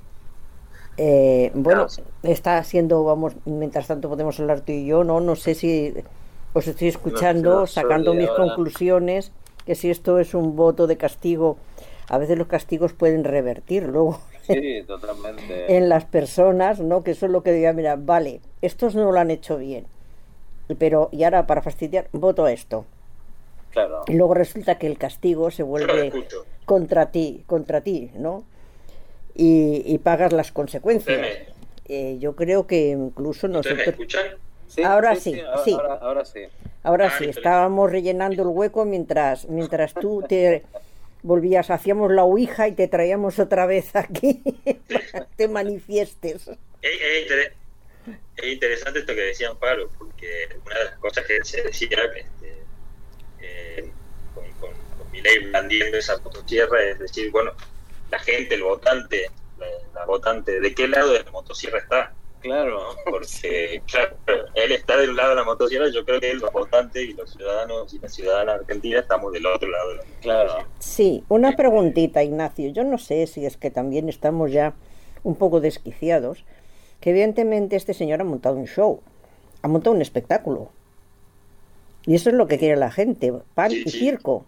Está siendo, mientras tanto podemos hablar tú y yo, no sé si os estoy escuchando, sacando mis conclusiones, que si esto es un voto de castigo, a veces los castigos pueden revertir luego. Sí, totalmente. En las personas, ¿no? Que eso es lo que diga, mira, vale, estos no lo han hecho bien, pero y ahora para fastidiar, voto esto. Claro. Y luego resulta que el castigo se vuelve contra ti, ¿no? Y pagas las consecuencias. Yo creo que incluso nosotros... ¿Me escuchan? Sí, ahora sí. Ahora sí. Ahora sí, estábamos rellenando el hueco mientras tú te volvías, hacíamos la ouija y te traíamos otra vez aquí para que te manifiestes. Es interesante esto que decía Amparo, porque una de las cosas que se decía con Milei blandiendo esa motosierra es decir, bueno, la gente, el votante, la votante de qué lado de la motosierra está. Claro. Porque, claro, él está del lado de la motosierra, yo creo que los votantes y los ciudadanos y las ciudadanas argentinas estamos del otro lado de la motosierra. Claro. Sí, una preguntita, Ignacio. Yo no sé si es que también estamos ya un poco desquiciados, que evidentemente este señor ha montado un show, ha montado un espectáculo. Y eso es lo que quiere la gente, pan y circo.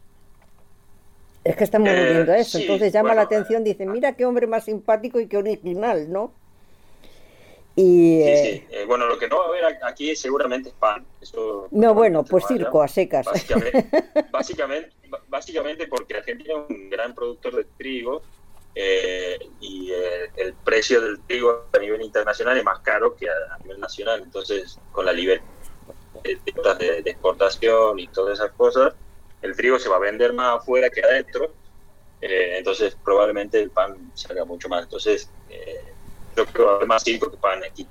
Es que estamos viendo eso, sí, entonces llama la bueno, atención, dicen, mira qué hombre más simpático y qué original, ¿no? Y, sí. Bueno, lo que no va a haber aquí seguramente es pan. Eso, no, bueno, pues circo a secas. Básicamente porque Argentina es un gran productor de trigo y el precio del trigo a nivel internacional es más caro que a nivel nacional. Entonces, con la libertad de exportación y todas esas cosas, el trigo se va a vender más afuera que adentro. Entonces, probablemente el pan salga mucho más. Entonces, yo creo que va a haber más circo que pan aquí.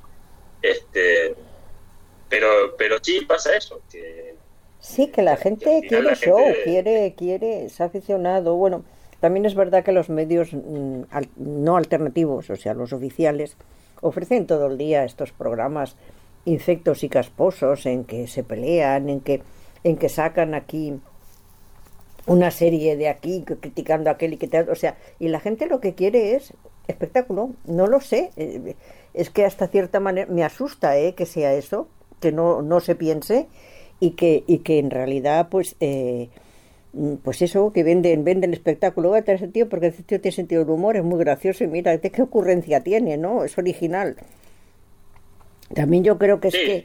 Pero sí pasa eso. Sí, que la gente quiere show, quiere, es aficionado. Bueno, también es verdad que los medios no alternativos, o sea, los oficiales, ofrecen todo el día estos programas infectos y casposos en que se pelean, en que sacan aquí una serie de aquí criticando a aquel y que tal, o sea, y la gente lo que quiere es espectáculo. No lo sé, es que hasta cierta manera me asusta que sea eso, que no se piense y que en realidad pues eso, que venden el espectáculo. Voy a traer ese tío porque ese tío tiene sentido del humor, es muy gracioso y mira qué ocurrencia tiene, ¿no? Es original. También yo creo que es que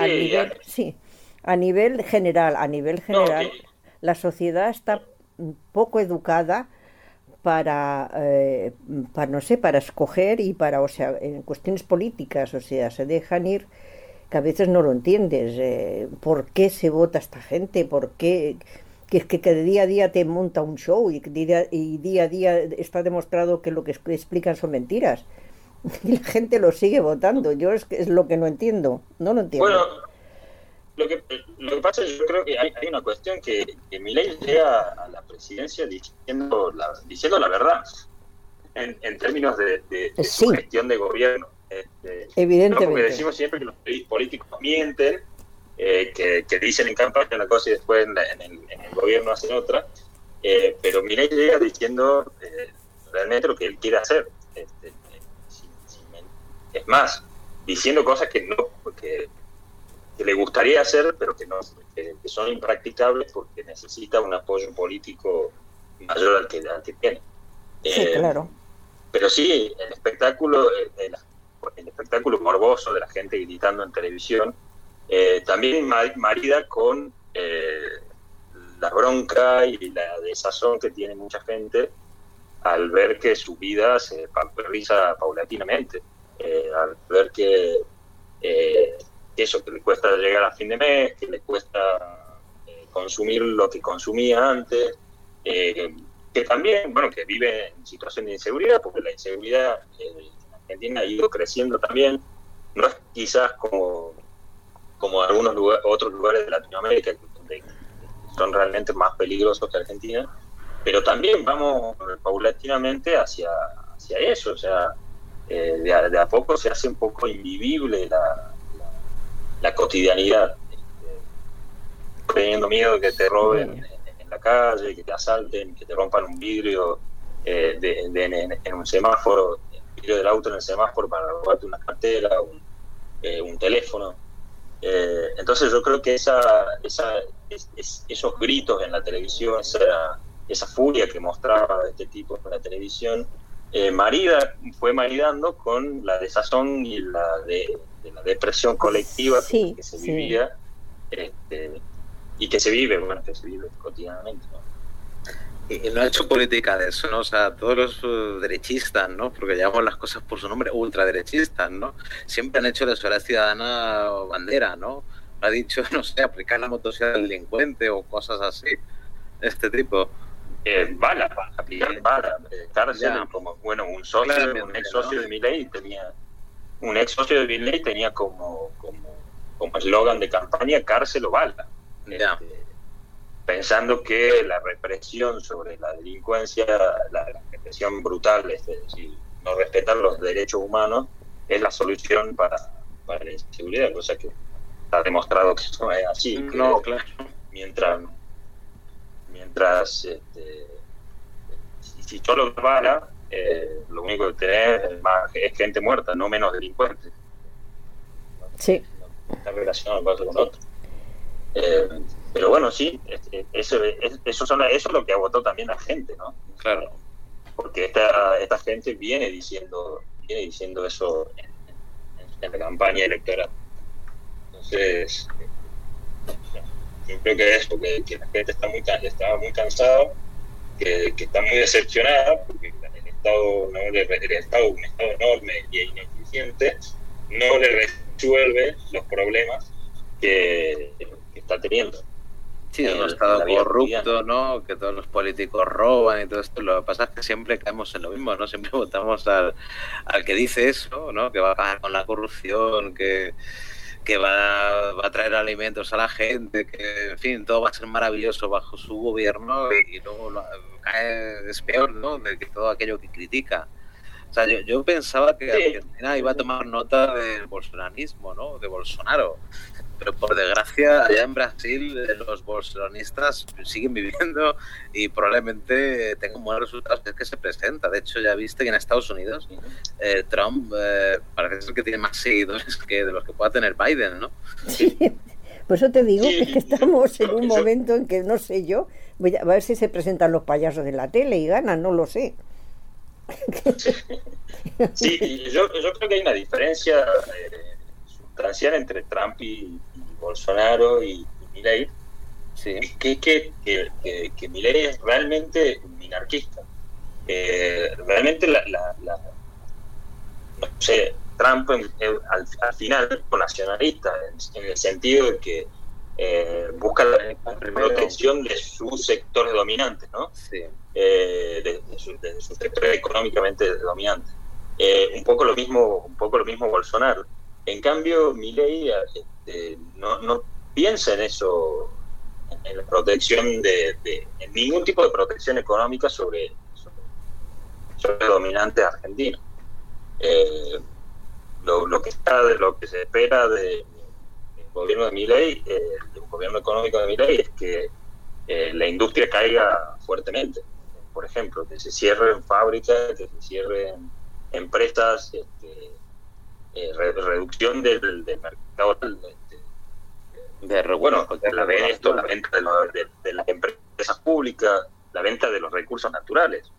a nivel general, la sociedad está poco educada para escoger y para, o sea, en cuestiones políticas, o sea, se dejan ir, que a veces no lo entiendes, por qué se vota esta gente, por qué, que de día a día te monta un show y día a día está demostrado que lo que explican son mentiras y la gente lo sigue votando. Yo es lo que no entiendo, no lo entiendo. Bueno, lo que pasa es que yo creo que hay una cuestión que Milei llega a la presidencia diciendo la verdad en términos de su gestión de gobierno. Evidentemente. Porque decimos siempre que los políticos mienten, que dicen en campaña una cosa y después en el gobierno hacen otra, pero Milei llega diciendo realmente lo que él quiere hacer. Es más, diciendo cosas que le gustaría hacer, pero que son impracticables porque necesita un apoyo político mayor al que tiene. Sí, claro. Pero sí, el espectáculo morboso de la gente gritando en televisión, también marida con la bronca y la desazón que tiene mucha gente al ver que su vida se pauperiza paulatinamente, al ver que eso, que le cuesta llegar a fin de mes, que le cuesta consumir lo que consumía antes, que también, bueno, que vive en situación de inseguridad, porque la inseguridad en Argentina ha ido creciendo también, no es quizás como algunos otros lugares de Latinoamérica, donde son realmente más peligrosos que Argentina, pero también vamos paulatinamente hacia eso, o sea, de a poco se hace un poco invivible la cotidianidad, teniendo miedo de que te roben en la calle, que te asalten, que te rompan un vidrio en un semáforo, el vidrio del auto en el semáforo para robarte una cartera, un teléfono. Entonces yo creo que esos gritos en la televisión, esa furia que mostraba este tipo en la televisión, fue maridando con la desazón y de la depresión colectiva que se vivía y que se vive cotidianamente, ¿no? Y no ha hecho política de eso, ¿no? O sea, todos los derechistas, ¿no? Porque llamamos las cosas por su nombre, ultraderechistas, ¿no? Siempre han hecho de la ciudadana bandera, ¿no? Ha dicho, no sé, aplicar la motosierra al delincuente o cosas así, este tipo. Aplicar bala, cárcel, como, bueno, un ex socio de Milei tenía como eslogan de campaña cárcel o bala. Pensando que la represión sobre la delincuencia, la represión brutal, es decir, no respetar los derechos humanos es la solución para la inseguridad, cosa que está demostrado que no es así. No, claro. Mientras si solo para, lo único que tenés es gente muerta, no menos delincuentes. Sí. No está relacionado una cosa con otra. Pero bueno, sí, eso es lo que agotó también la gente, ¿no? Claro. Porque esta gente viene diciendo eso en la campaña electoral. Entonces, yo creo que eso, que la gente estaba muy cansada, que está muy decepcionada, porque el Estado, un Estado enorme y ineficiente, no le resuelve los problemas que está teniendo. Sí, un Estado corrupto, ¿no? Que todos los políticos roban y todo esto. Lo que pasa es que siempre caemos en lo mismo, ¿no? Siempre votamos al que dice eso, ¿no? Que va a acabar con la corrupción, que va a traer alimentos a la gente, que, en fin, todo va a ser maravilloso bajo su gobierno y luego es peor, ¿no? De que todo aquello que critica. O sea, yo pensaba que Argentina iba a tomar nota del bolsonarismo, ¿no? De Bolsonaro. Pero por desgracia, allá en Brasil los bolsonaristas siguen viviendo y probablemente tengan buenos resultados, que es que se presenta. De hecho, ya viste que en Estados Unidos Trump parece ser que tiene más seguidores que de los que pueda tener Biden, ¿no? Sí, por eso te digo que estamos en un momento en que, no sé yo, voy a ver si se presentan los payasos de la tele y ganan, no lo sé. Sí, yo creo que hay una diferencia sustancial entre Trump y Bolsonaro y Milei, sí. que Milei es realmente minarquista. Realmente no sé, Trump al final es nacionalista, en el sentido de que busca la protección de sus sectores dominantes, ¿no? Sí. De sus sectores económicamente dominantes. Un poco lo mismo Bolsonaro. En cambio, Milei no piensa en eso, en la protección en ningún tipo de protección económica sobre dominantes argentinos. Lo que se espera del gobierno de Milei, del gobierno económico de Milei, es que la industria caiga fuertemente. Por ejemplo, que se cierren fábricas, que se cierren empresas, reducción del mercado, la venta de las empresas públicas, la venta de los recursos naturales.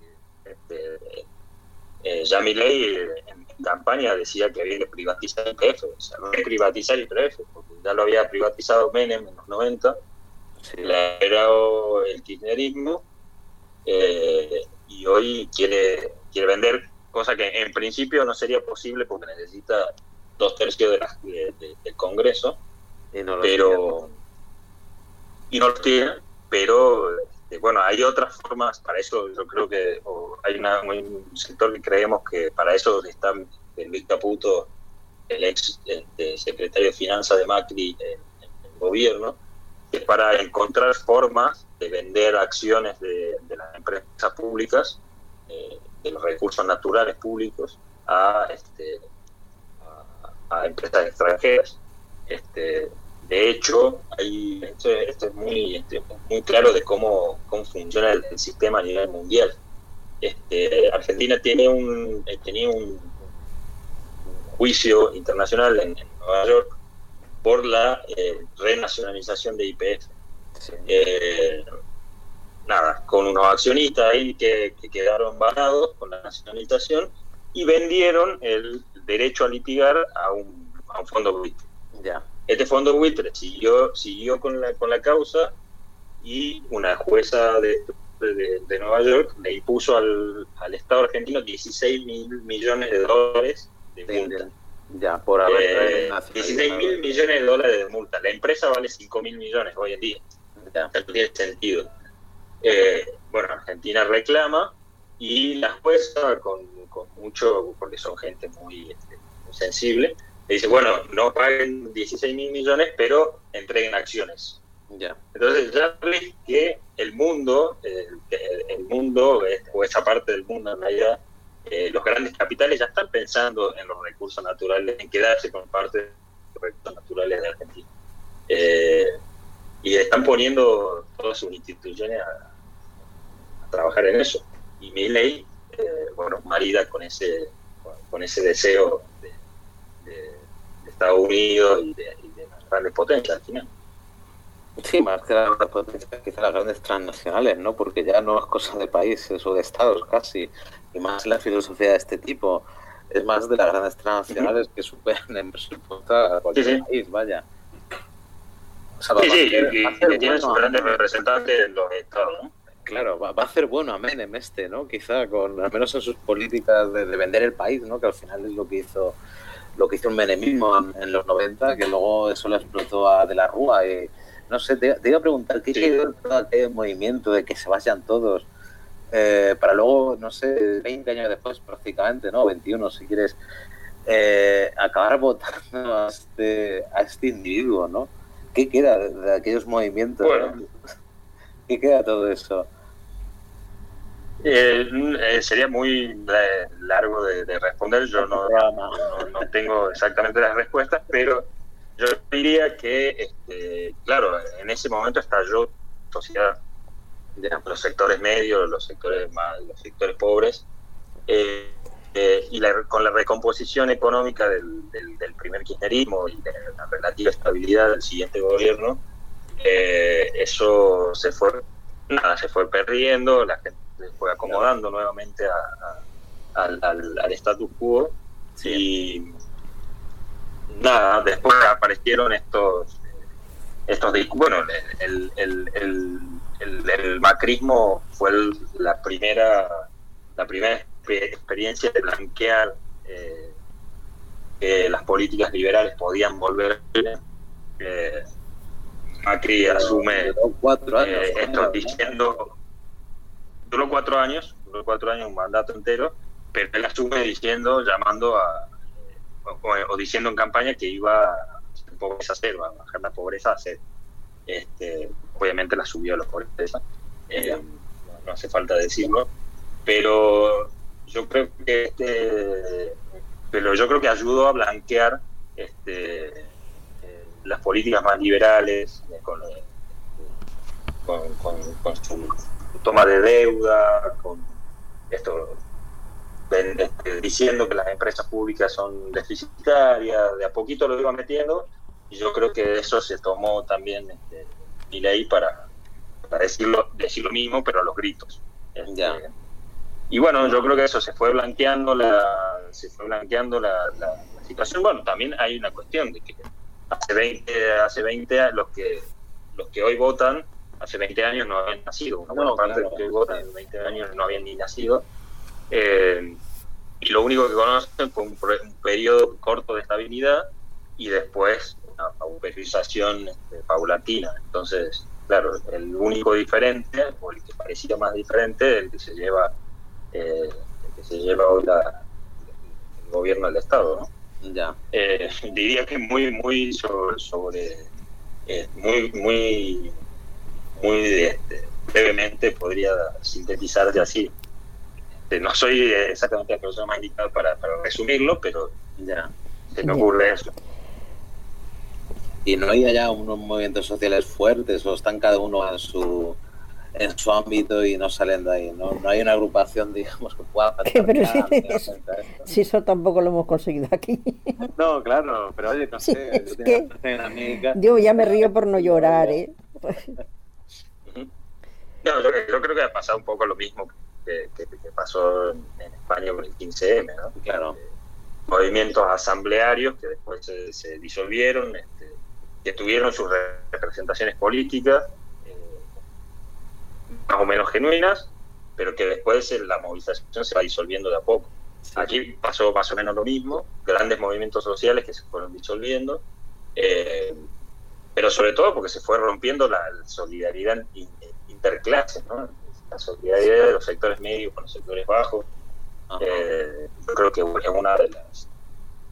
Ya Milei en campaña decía que había que privatizar YPF, o sea, reprivatizar YPF, porque ya lo había privatizado Menem en los 90, sí. Era el kirchnerismo, y hoy quiere vender, cosa que en principio no sería posible porque necesita 2/3 del Congreso, y no lo tiene, pero bueno, hay otras formas para eso. Yo creo que hay un sector que creemos que para eso está Luis Caputo, el ex secretario de Finanzas de Macri en el gobierno, que es para encontrar formas de vender acciones de las empresas públicas, de los recursos naturales públicos a empresas extranjeras. De hecho, esto es muy claro de cómo funciona el sistema a nivel mundial. Argentina tenía un juicio internacional en Nueva York por la renacionalización de YPF. Sí. Con unos accionistas ahí que quedaron varados con la nacionalización y vendieron el derecho a litigar a un fondo buitre. Ya. Este fondo buitre siguió con la causa y una jueza de Nueva York le impuso al Estado argentino $16.000 millones de multa. Ya, por haber 16.000 millones de dólares de multa. La empresa vale 5.000 millones hoy en día. Ya. No tiene sentido. Bueno, Argentina reclama y la jueza con mucho, porque son gente muy sensible, le dice, bueno, no paguen 16.000 millones, pero entreguen acciones. Ya. Entonces ya ves que el mundo, o esa parte del mundo en realidad, los grandes capitales ya están pensando en los recursos naturales, en quedarse con parte de los recursos naturales de Argentina. Y están poniendo todas sus instituciones a trabajar en eso. Y Milei, marida con ese deseo de Estados Unidos y de las grandes potencias al final. Sí, más que las grandes potencias, quizás las grandes transnacionales, ¿no? Porque ya no es cosa de países o de estados casi, y más la filosofía de este tipo, es más de las grandes transnacionales que superan en presupuesto a cualquier país, vaya. O sea, y que tienen sus grandes representantes en los estados, ¿no? Claro, va a hacer bueno a Menem ¿no? Quizá con, al menos en sus políticas de vender el país, ¿no? Que al final es lo que hizo el menemismo en los 90, que luego eso le explotó a De la Rúa y no sé, te iba a preguntar, ¿qué quedó todo aquel movimiento de que se vayan todos? Para luego, no sé, 20 años después prácticamente, ¿no? 21 si quieres, acabar votando a este individuo, ¿no? ¿Qué queda de aquellos movimientos? Bueno. ¿No? ¿Qué queda todo eso? Sería muy largo de responder. Yo no tengo exactamente las respuestas, pero yo diría que, claro, en ese momento estalló sociedad, los sectores medios, los sectores pobres, y con la recomposición económica del primer kirchnerismo y la relativa estabilidad del siguiente gobierno, eso se fue perdiendo, la gente se fue acomodando nuevamente al status quo. Sí. Y nada, después aparecieron estos bueno, el macrismo fue la primera experiencia de blanquear que las políticas liberales podían volver. Macri asume duró 4 años, esto diciendo, duró 4 años, un mandato entero, pero él asume llamando o diciendo en campaña que iba a pobreza cero, a bajar la pobreza a cero. Obviamente la subió a la pobreza, no hace falta decirlo, pero yo creo que ayudó a blanquear las políticas más liberales, con su toma de deuda, con esto, diciendo que las empresas públicas son deficitarias, de a poquito lo iba metiendo, y yo creo que eso se tomó también Milei para decir lo mismo, pero a los gritos. Y bueno, yo creo que eso se fue blanqueando la situación. Bueno, también hay una cuestión de que hace 20 los que hoy votan, hace 20 años no habían nacido. Una buena parte de los que hoy votan hace 20 años no habían ni nacido. Y lo único que conocen fue un periodo corto de estabilidad y después una pauperización paulatina. Entonces, claro, el único diferente, o el que parecía más diferente, el que se lleva hoy el gobierno del Estado, ¿no? Ya. Diría que muy brevemente podría sintetizarse así. No soy exactamente la persona más indicada para resumirlo, pero ya se me ocurre eso. ¿Y no hay allá unos movimientos sociales fuertes o están cada uno en su ámbito y no salen de ahí? No hay una agrupación, digamos, que pueda pero si eso tampoco lo hemos conseguido aquí. No, claro, pero oye, no sé, es que yo ya me río por no llorar, ¿eh? No, yo creo que ha pasado un poco lo mismo que pasó en España con el 15M, ¿no? Claro. Movimientos asamblearios que después se disolvieron, que tuvieron sus representaciones políticas, más o menos genuinas, pero que después la movilización se va disolviendo de a poco. Sí. Aquí pasó más o menos lo mismo, grandes movimientos sociales que se fueron disolviendo, pero sobre todo porque se fue rompiendo la solidaridad interclases, ¿no? La solidaridad de los sectores medios con los sectores bajos. Yo creo que es una de las...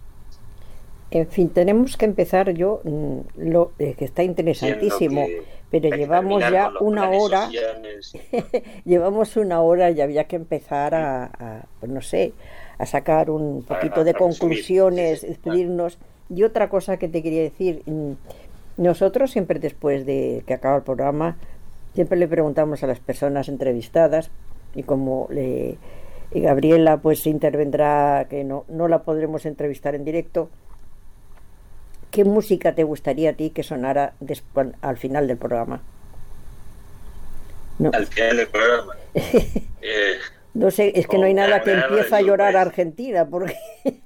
En fin, tenemos que empezar que está interesantísimo, Pero Hay que llevamos terminar ya con los una planes hora, sociales. llevamos una hora y había que empezar pues no sé, a sacar un poquito de A resumir. conclusiones, Sí. despedirnos. Y otra cosa que te quería decir, nosotros siempre después de que acaba el programa, siempre le preguntamos a las personas entrevistadas y como Gabriela pues intervendrá, que no la podremos entrevistar en directo, ¿qué música te gustaría a ti que sonara al final del programa? No. Al final del programa. No sé, es que no hay nada que empiece a llorar a pues. Argentina, porque...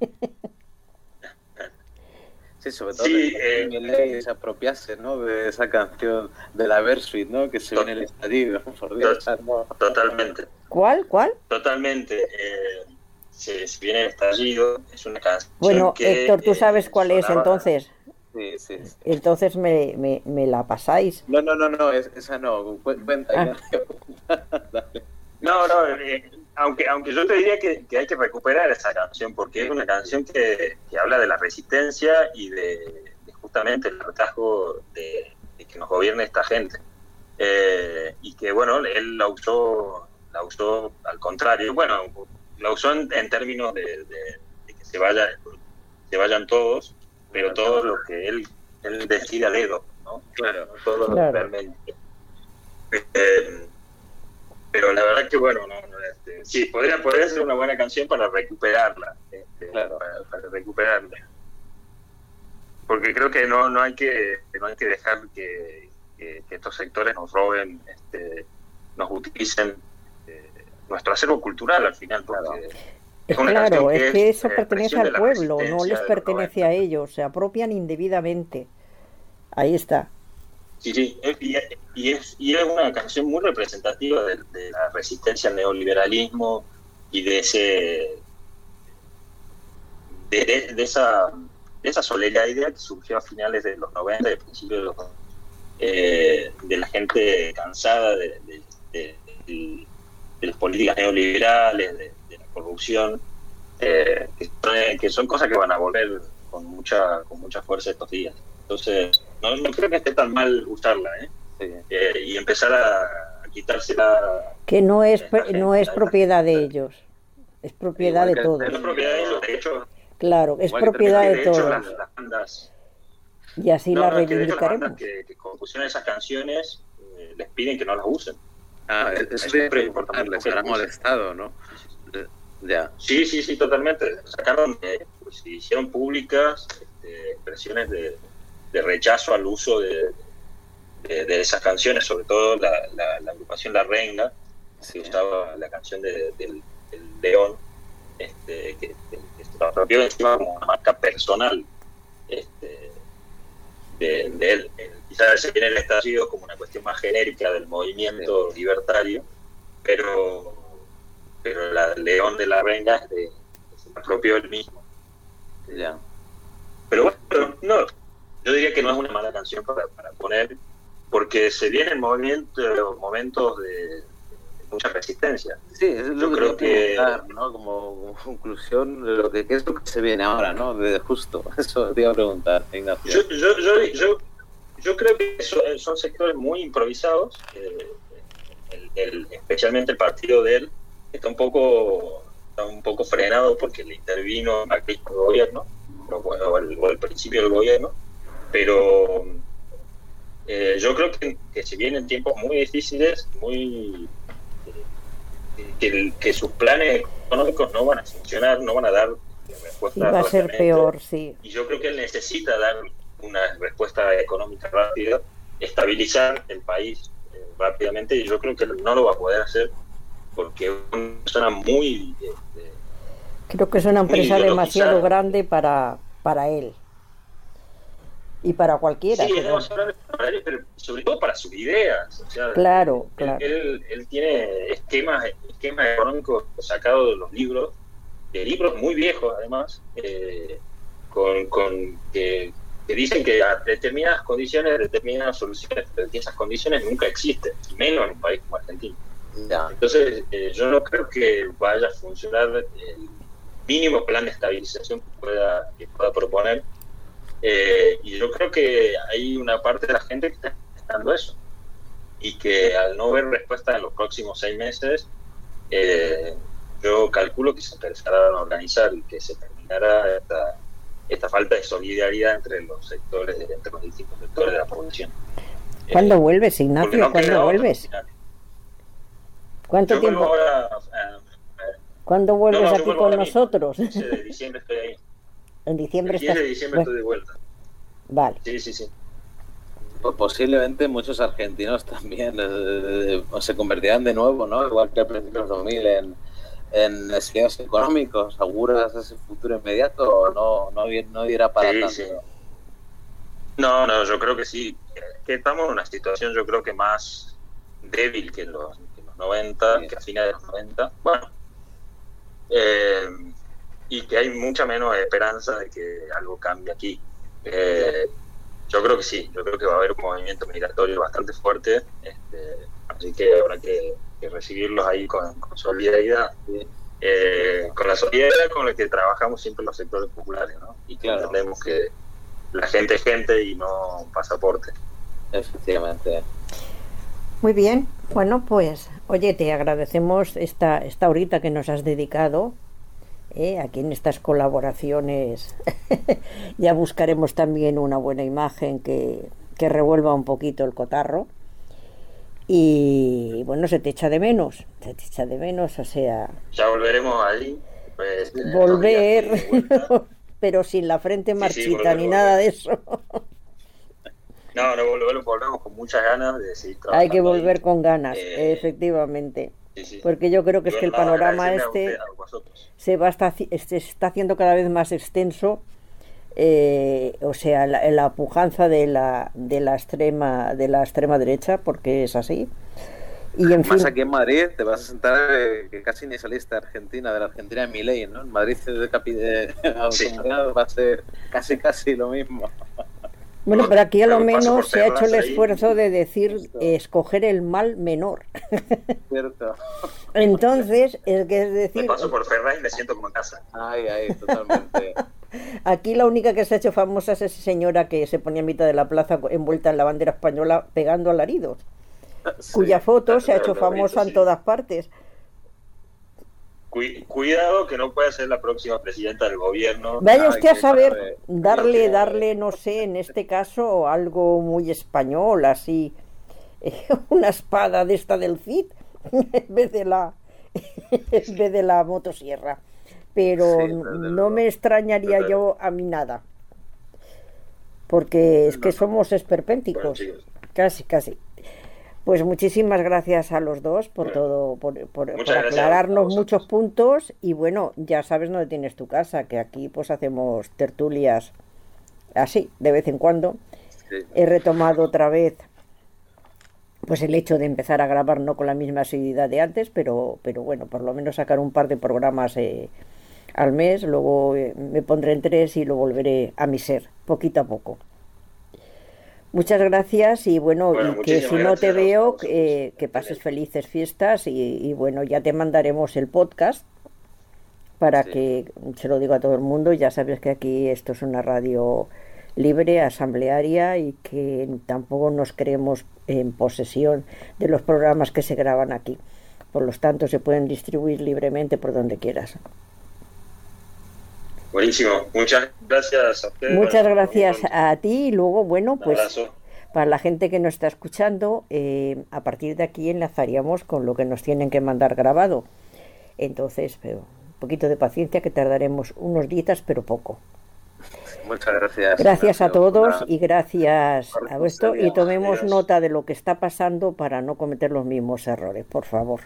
Sí, sobre todo Sí, que Milei se apropiase, ¿no? De esa canción de la Versuit, ¿no? Que se ve en el estadio, por Dios. No. Totalmente. ¿Cuál? Totalmente. Se viene el estallido, es una canción Bueno, que, Héctor, ¿tú sabes cuál es sonaba... entonces? Sí. Entonces me la pasáis. No, esa no. Cuenta. Dale. No, aunque yo te diría que hay que recuperar esa canción, porque es una canción que habla de la resistencia y de justamente el hartazgo de que nos gobierne esta gente. Y que, bueno, él la usó al contrario. Bueno, la usó en términos de que se vayan todos, pero todo lo que él decide a dedo, ¿no? Claro. Todo Claro. realmente. Pero la verdad que bueno, sí, podría ser una buena canción para recuperarla, Claro. para recuperarla, porque creo que no hay que dejar que estos sectores nos roben, nos utilicen nuestro acervo cultural al final, porque es una Claro, canción es que eso expresión pertenece al de la pueblo, no resistencia les de los pertenece 90. a ellos, se apropian indebidamente. Ahí está. Sí, y es una canción muy representativa de la resistencia al neoliberalismo y de esa solidaridad que surgió a finales de los 90 y principios de los 90, de la gente cansada de las políticas neoliberales, de la corrupción, que son cosas que van a volver con mucha fuerza estos días. Entonces, no creo que esté tan mal usarla, Sí. Y empezar a quitársela. Que no es gente, propiedad de ellos, es propiedad Igual de que todos. no es propiedad de ellos, de hecho. Claro, es Igual que propiedad De de hecho, todos. las bandas. Y así la Que de hecho las reivindicaremos. bandas que compusieron esas canciones les piden que no las usen. Eso siempre es importante, importante, les porque habrá la música. molestado, ¿no? Ya. Sí, totalmente. Sacaron, pues, hicieron públicas expresiones de rechazo al uso de esas canciones, sobre todo la agrupación La Renga, que usaba la canción del León, que se lo apropió encima como una marca personal de él. Quizás se viene el estallido como una cuestión más genérica del movimiento libertario, pero la León de La Renga se lo apropió él mismo. Ya. Pero bueno, no, yo diría que no es una mala canción para poner, porque se vienen momentos de mucha resistencia. Sí, es lo Yo que creo que dar, ¿no? Como conclusión de lo que es lo que se viene ahora, ¿no? De justo, eso te iba a preguntar, Ignacio. yo creo que son sectores muy improvisados, especialmente el partido de él está un poco frenado porque le intervino Macri el gobierno o el principio del gobierno, pero yo creo que se vienen tiempos muy difíciles, que sus planes económicos no van a funcionar, no van a dar respuesta. Y va a ser peor, sí. Y yo creo que él necesita dar una respuesta económica rápida, estabilizar el país rápidamente, y yo creo que no lo va a poder hacer porque es una persona muy... Creo que es una empresa muy demasiado grande para él. Y para cualquiera. Sí, es demasiado grande para él, pero sobre todo para sus ideas. O sea, Claro. Él tiene esquemas económicos sacados de los libros, de libros muy viejos además, que dicen que a determinadas condiciones, determinadas soluciones, pero que esas condiciones nunca existen, menos en un país como Argentina. Ya. Entonces, yo no creo que vaya a funcionar el mínimo plan de estabilización que pueda proponer, y yo creo que hay una parte de la gente que está esperando eso. y que al no ver respuesta en los próximos 6 meses, yo calculo que se empezarán a organizar y que se terminará esta falta de solidaridad entre los distintos sectores de la población. ¿Cuándo vuelves, Ignacio? No ¿Cuándo vuelves? ¿Cuánto yo tiempo? Ahora, ¿Cuándo vuelves aquí con nosotros? El 15 de diciembre estoy ahí. En diciembre el 15 de diciembre estoy de vuelta. Vale. Sí. Pues posiblemente muchos argentinos también se convertirán de nuevo, ¿no? Igual que al principio de los 2000 en esquemas económicos. ¿Auguras ese futuro inmediato o no irá para tanto? Sí. No, yo creo que sí. Que estamos en una situación, yo creo que más débil que los 90, que a fines de los 90. Bueno, y que hay mucha menos esperanza de que algo cambie aquí. Yo creo que sí, yo creo que va a haber un movimiento migratorio bastante fuerte, así que habrá que recibirlos ahí con solidaridad, con la solidaridad con la que trabajamos siempre los sectores populares, ¿no? Y que entendemos que la gente es gente y no pasaporte. Efectivamente. Muy bien, bueno, pues oye, te agradecemos esta horita que nos has dedicado aquí en estas colaboraciones. Ya buscaremos también una buena imagen que revuelva un poquito el cotarro. Y bueno, se te echa de menos, o sea... Ya volveremos ahí. Pues, volver, pero sin la frente marchita ni nada de eso. No, volvemos con muchas ganas de seguir trabajando. Hay que volver ahí con ganas, efectivamente. Sí. Porque yo creo que es que el panorama se está haciendo cada vez más extenso, o sea, la pujanza de la extrema derecha, porque es así. Y en más fin, aquí en Madrid te vas a sentar que casi ni saliste de Argentina, de la Argentina de Milei, ¿no? En Madrid va a ser casi lo mismo. Bueno, pero aquí a lo menos se ha hecho el esfuerzo de decir escoger el mal menor. Cierto. Entonces, es decir... Me paso por Ferraz y me siento como en casa. Ay, totalmente. Aquí la única que se ha hecho famosa es esa señora que se ponía a mitad de la plaza envuelta en la bandera española pegando alaridos, cuya foto se ha hecho famosa en todas partes. Cuidado que no pueda ser la próxima presidenta del gobierno. Vaya usted a saber, darle, no sé, en este caso algo muy español, así, una espada de esta del Cid, en vez de la motosierra. Pero no me extrañaría yo a mí nada, porque es que somos esperpénticos, casi. Pues muchísimas gracias a los dos por todo, por aclararnos muchos puntos. Y bueno, ya sabes dónde tienes tu casa, que aquí pues hacemos tertulias así, de vez en cuando. Sí. He retomado otra vez pues el hecho de empezar a grabar, no con la misma asiduidad de antes, pero bueno, por lo menos sacar un par de programas al mes. Luego me pondré en 3 y lo volveré a mi ser, poquito a poco. Muchas gracias y bueno, y que si no te veo, que pases felices fiestas y bueno, ya te mandaremos el podcast para que, se lo digo a todo el mundo, ya sabes que aquí esto es una radio libre, asamblearia y que tampoco nos creemos en posesión de los programas que se graban aquí. Por lo tanto, se pueden distribuir libremente por donde quieras. Buenísimo, muchas gracias a ustedes. Muchas gracias a ti y luego, bueno, pues abrazo. Para la gente que nos está escuchando, a partir de aquí enlazaríamos con lo que nos tienen que mandar grabado. Entonces, pero un poquito de paciencia, que tardaremos unos días, pero poco. Muchas gracias. Gracias a todos y gracias a esto. Y tomemos nota de lo que está pasando para no cometer los mismos errores, por favor.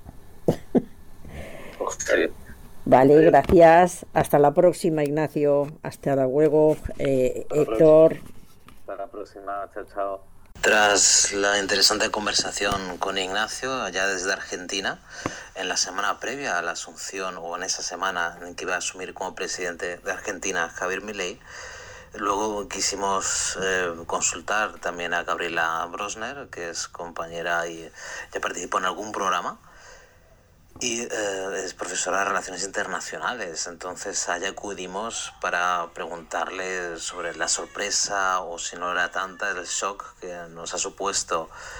Vale, gracias. Hasta la próxima, Ignacio. Hasta luego, Héctor. Hasta la próxima. Chao. Tras la interesante conversación con Ignacio, allá desde Argentina, en la semana previa a la asunción, o en esa semana en que iba a asumir como presidente de Argentina Javier Milei, luego quisimos consultar también a Gabriela Brosner, que es compañera y ya participó en algún programa, y es profesora de Relaciones Internacionales. Entonces allá acudimos para preguntarle sobre la sorpresa, o si no era tanta, el shock que nos ha supuesto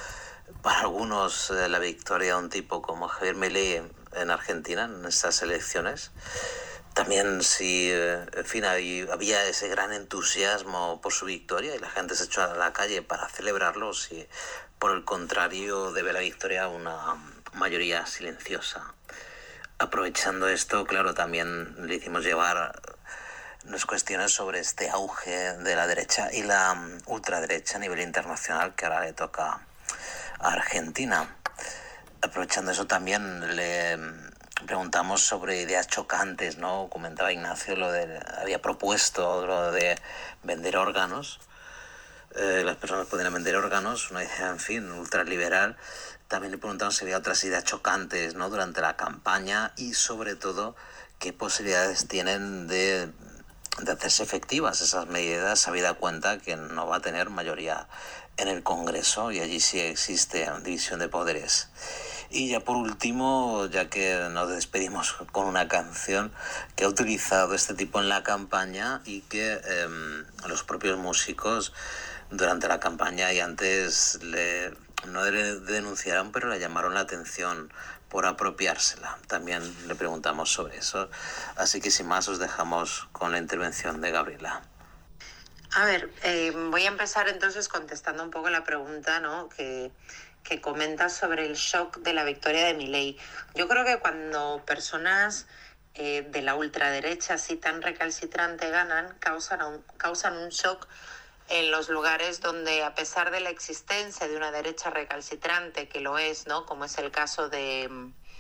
para algunos la victoria de un tipo como Javier Milei en Argentina en estas elecciones. También si, en fin, había ese gran entusiasmo por su victoria y la gente se echó a la calle para celebrarlo, si por el contrario debe la victoria a una mayoría silenciosa. Aprovechando esto, claro, también le hicimos llevar unas cuestiones sobre este auge de la derecha y la ultraderecha a nivel internacional que ahora le toca a Argentina. Aprovechando eso también le preguntamos sobre ideas chocantes, ¿no? Comentaba Ignacio había propuesto lo de vender órganos. Las personas podrían vender órganos, una idea, en fin, ultraliberal. También le preguntamos si había otras ideas chocantes, ¿no? Durante la campaña y sobre todo qué posibilidades tienen de hacerse efectivas esas medidas, habida cuenta que no va a tener mayoría en el Congreso y allí sí existe división de poderes. Y ya por último, ya que nos despedimos con una canción que ha utilizado este tipo en la campaña y que los propios músicos durante la campaña y antes no le denunciaron, pero le llamaron la atención por apropiársela. También le preguntamos sobre eso. Así que sin más os dejamos con la intervención de Gabriela. A ver, voy a empezar entonces contestando un poco la pregunta, ¿no? que comentas sobre el shock de la victoria de Milei. Yo creo que cuando personas de la ultraderecha así tan recalcitrante ganan, causan un shock en los lugares donde, a pesar de la existencia de una derecha recalcitrante, que lo es, ¿no? Como es el caso de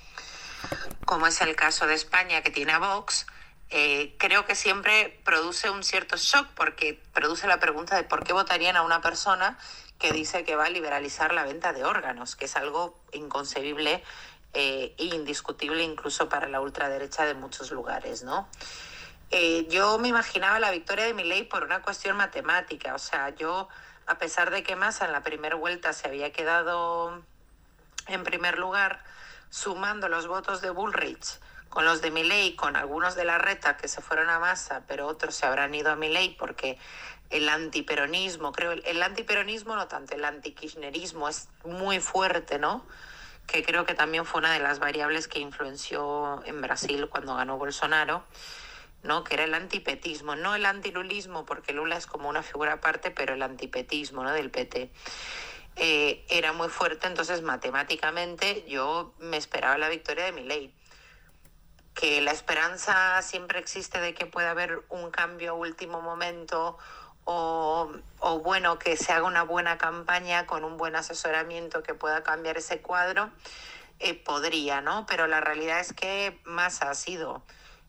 España, que tiene a Vox, creo que siempre produce un cierto shock, porque produce la pregunta de por qué votarían a una persona que dice que va a liberalizar la venta de órganos, que es algo inconcebible e indiscutible incluso para la ultraderecha de muchos lugares, ¿no? Yo me imaginaba la victoria de Milei por una cuestión matemática. O sea, yo, a pesar de que Massa en la primera vuelta se había quedado en primer lugar, sumando los votos de Bullrich con los de Milei, con algunos de Larreta que se fueron a Massa, pero otros se habrán ido a Milei porque el antiperonismo, el antiperonismo no tanto, el antikirchnerismo es muy fuerte, ¿no? Que creo que también fue una de las variables que influenció en Brasil cuando ganó Bolsonaro, ¿no? Que era el antipetismo, no el antilulismo, porque Lula es como una figura aparte, pero el antipetismo, ¿no? Del PT. Era muy fuerte, entonces matemáticamente yo me esperaba la victoria de Milei. Que la esperanza siempre existe de que pueda haber un cambio a último momento o bueno, que se haga una buena campaña con un buen asesoramiento que pueda cambiar ese cuadro, podría, ¿no? Pero la realidad es que Massa ha sido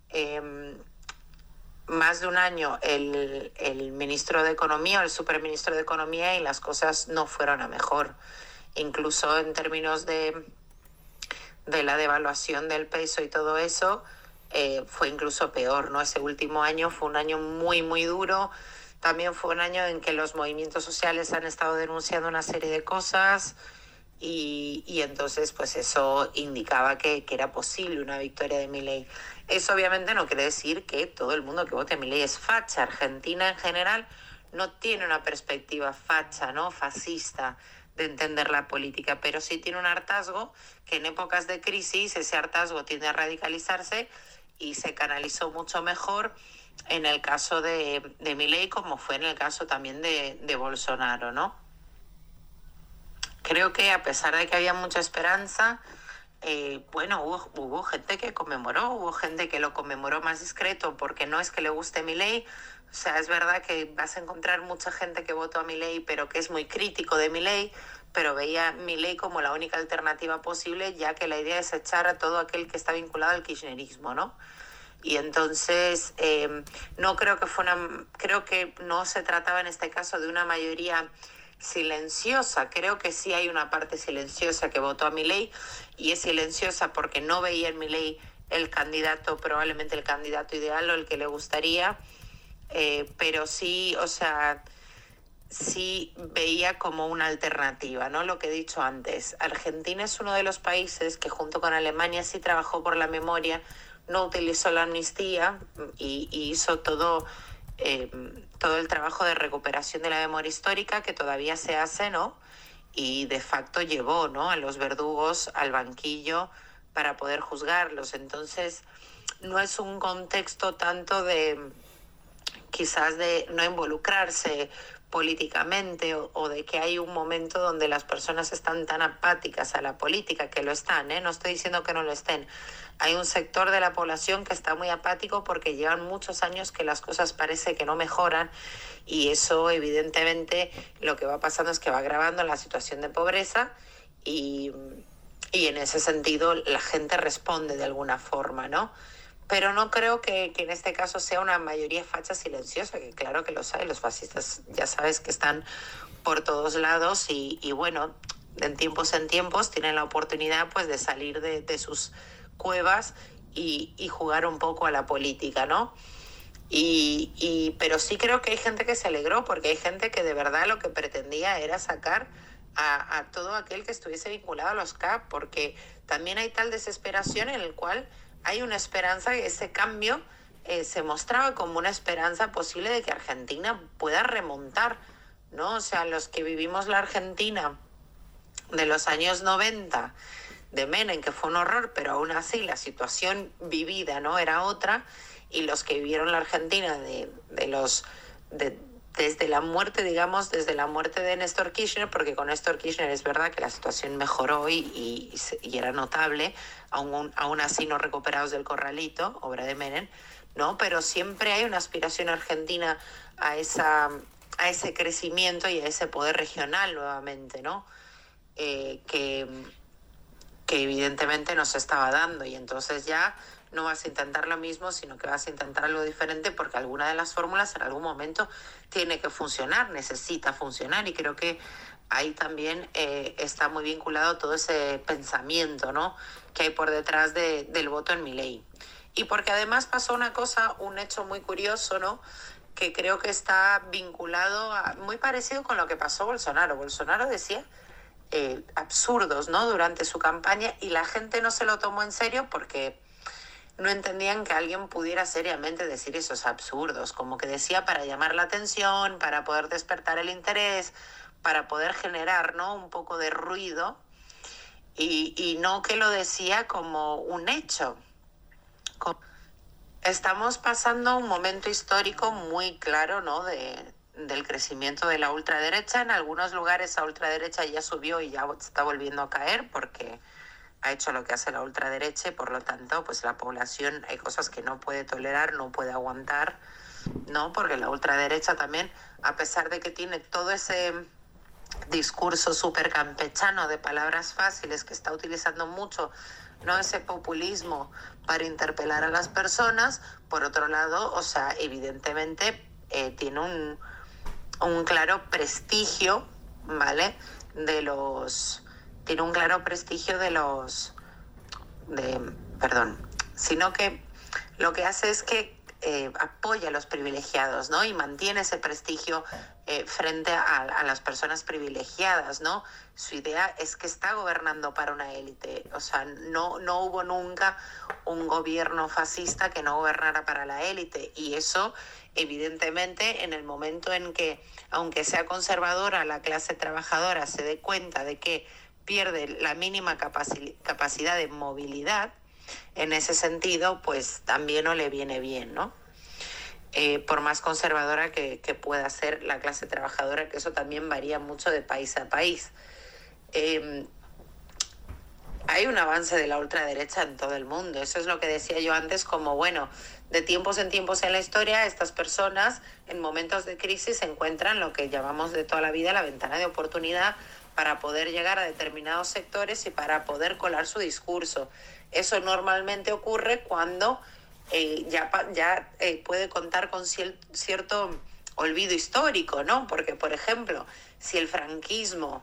más de un año el ministro de Economía o el superministro de Economía y las cosas no fueron a mejor. Incluso en términos de la devaluación del peso y todo eso, fue incluso peor, ¿no? Ese último año fue un año muy, muy duro. También fue un año en que los movimientos sociales han estado denunciando una serie de cosas y entonces pues eso indicaba que era posible una victoria de Milei. Eso obviamente no quiere decir que todo el mundo que vote a Milei es facha. Argentina en general no tiene una perspectiva facha, ¿no? Fascista de entender la política, pero sí tiene un hartazgo que en épocas de crisis ese hartazgo tiende a radicalizarse y se canalizó mucho mejor en el caso de Milei, como fue en el caso también de Bolsonaro, ¿no? Creo que a pesar de que había mucha esperanza, bueno, hubo gente que conmemoró, hubo gente que lo conmemoró más discreto, porque no es que le guste Milei. O sea, es verdad que vas a encontrar mucha gente que votó a Milei, pero que es muy crítico de Milei, pero veía a Milei como la única alternativa posible, ya que la idea es echar a todo aquel que está vinculado al kirchnerismo, ¿no? Y entonces no creo que no se trataba en este caso de una mayoría silenciosa. Creo que sí hay una parte silenciosa que votó a Milei, y es silenciosa porque no veía en Milei probablemente el candidato ideal o el que le gustaría, pero sí, o sea, sí veía como una alternativa, ¿no? Lo que he dicho antes, Argentina es uno de los países que junto con Alemania sí trabajó por la memoria, no utilizó la amnistía y hizo todo el trabajo de recuperación de la memoria histórica que todavía se hace, ¿no? y de facto llevó, ¿no?, a los verdugos al banquillo para poder juzgarlos. Entonces, no es un contexto tanto de quizás de no involucrarse políticamente o de que hay un momento donde las personas están tan apáticas a la política, que lo están, ¿eh? No estoy diciendo que no lo estén. Hay un sector de la población que está muy apático porque llevan muchos años que las cosas parece que no mejoran, y eso evidentemente lo que va pasando es que va agravando la situación de pobreza y en ese sentido la gente responde de alguna forma, ¿no? Pero no creo que en este caso sea una mayoría facha silenciosa, que claro que los hay. Los fascistas ya sabes que están por todos lados y bueno, en tiempos tienen la oportunidad pues de salir de sus cuevas y jugar un poco a la política, ¿no? Pero sí creo que hay gente que se alegró, porque hay gente que de verdad lo que pretendía era sacar a todo aquel que estuviese vinculado a los CAP, porque también hay tal desesperación en el cual hay una esperanza, que ese cambio se mostraba como una esperanza posible de que Argentina pueda remontar, ¿no? O sea, los que vivimos la Argentina de los años 90, de Menem, que fue un horror, pero aún así la situación vivida, ¿no?, era otra, y los que vivieron la Argentina desde la muerte, digamos, desde la muerte de Néstor Kirchner, porque con Néstor Kirchner es verdad que la situación mejoró y era notable, aún así no recuperados del corralito, obra de Menem, ¿no? Pero siempre hay una aspiración argentina a ese crecimiento y a ese poder regional nuevamente, ¿no? Que evidentemente no se estaba dando, y entonces ya no vas a intentar lo mismo, sino que vas a intentar algo diferente, porque alguna de las fórmulas en algún momento tiene que funcionar, necesita funcionar, y creo que ahí también está muy vinculado todo ese pensamiento, ¿no?, que hay por detrás del voto en Milei. Y porque además pasó un hecho muy curioso, ¿no?, que creo que está vinculado muy parecido con lo que pasó Bolsonaro. Bolsonaro decía absurdos, ¿no?, durante su campaña, y la gente no se lo tomó en serio porque no entendían que alguien pudiera seriamente decir esos absurdos, como que decía para llamar la atención, para poder despertar el interés, para poder generar, ¿no?, un poco de ruido, y no que lo decía como un hecho. Estamos pasando un momento histórico muy claro, ¿no?, del crecimiento de la ultraderecha. En algunos lugares la ultraderecha ya subió y ya está volviendo a caer, porque ha hecho lo que hace la ultraderecha, y por lo tanto pues la población hay cosas que no puede tolerar, no puede aguantar, ¿no? Porque la ultraderecha también, a pesar de que tiene todo ese discurso súper campechano de palabras fáciles que está utilizando mucho, ¿no?, ese populismo para interpelar a las personas, por otro lado, o sea, evidentemente tiene un claro prestigio, ¿vale?, tiene un claro prestigio sino que lo que hace es que apoya a los privilegiados, ¿no?, y mantiene ese prestigio frente a las personas privilegiadas, ¿no? Su idea es que está gobernando para una élite. O sea, no hubo nunca un gobierno fascista que no gobernara para la élite, y eso evidentemente en el momento en que, aunque sea conservadora, la clase trabajadora se dé cuenta de que pierde la mínima capacidad de movilidad, en ese sentido, pues también no le viene bien, ¿no? Por más conservadora que pueda ser la clase trabajadora, que eso también varía mucho de país a país. Hay un avance de la ultraderecha en todo el mundo. Eso es lo que decía yo antes, como bueno, de tiempos en tiempos en la historia, estas personas en momentos de crisis encuentran lo que llamamos de toda la vida la ventana de oportunidad para poder llegar a determinados sectores y para poder colar su discurso. Eso normalmente ocurre cuando ya puede contar con cierto olvido histórico, ¿no? Porque, por ejemplo, si el franquismo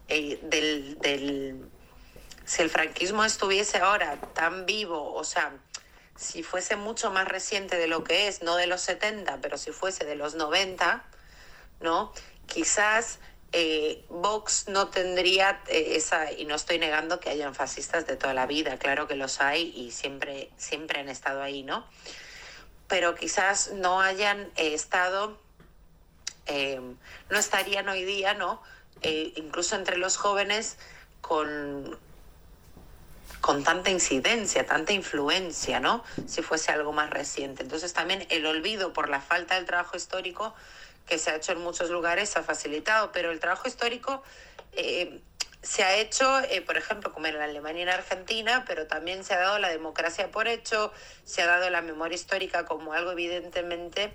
si el franquismo estuviese ahora tan vivo, o sea, si fuese mucho más reciente de lo que es, no de los 70, pero si fuese de los 90, ¿no?, quizás Vox no tendría y no estoy negando que hayan fascistas de toda la vida, claro que los hay y siempre han estado ahí, ¿no? Pero quizás no hayan estado, no estarían hoy día, ¿no?, incluso entre los jóvenes, con tanta incidencia, tanta influencia, ¿no? Si fuese algo más reciente. Entonces también el olvido por la falta del trabajo histórico que se ha hecho en muchos lugares ha facilitado, pero el trabajo histórico se ha hecho, por ejemplo, como en Alemania y en Argentina, pero también se ha dado la democracia por hecho, se ha dado la memoria histórica como algo evidentemente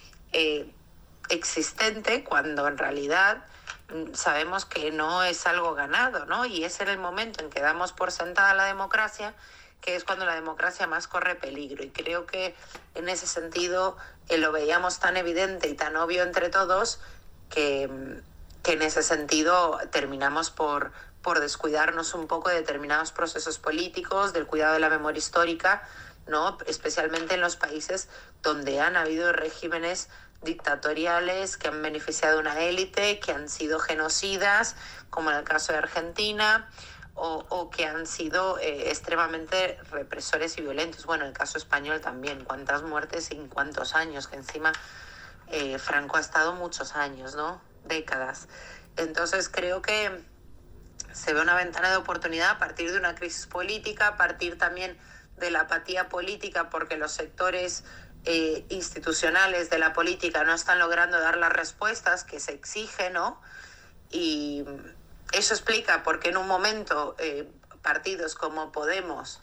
existente, cuando en realidad sabemos que no es algo ganado, ¿no? Y es en el momento en que damos por sentada la democracia que es cuando la democracia más corre peligro. Y creo que en ese sentido lo veíamos tan evidente y tan obvio entre todos que en ese sentido terminamos por descuidarnos un poco de determinados procesos políticos, del cuidado de la memoria histórica, ¿no? Especialmente en los países donde han habido regímenes dictatoriales que han beneficiado a una élite, que han sido genocidas, como en el caso de Argentina, o que han sido extremadamente represores y violentos. Bueno, en el caso español también, cuántas muertes y en cuántos años, que encima Franco ha estado muchos años, ¿no? Décadas. Entonces creo que se ve una ventana de oportunidad a partir de una crisis política, a partir también de la apatía política, porque los sectores institucionales de la política no están logrando dar las respuestas que se exigen, ¿no? Y eso explica por qué en un momento partidos como Podemos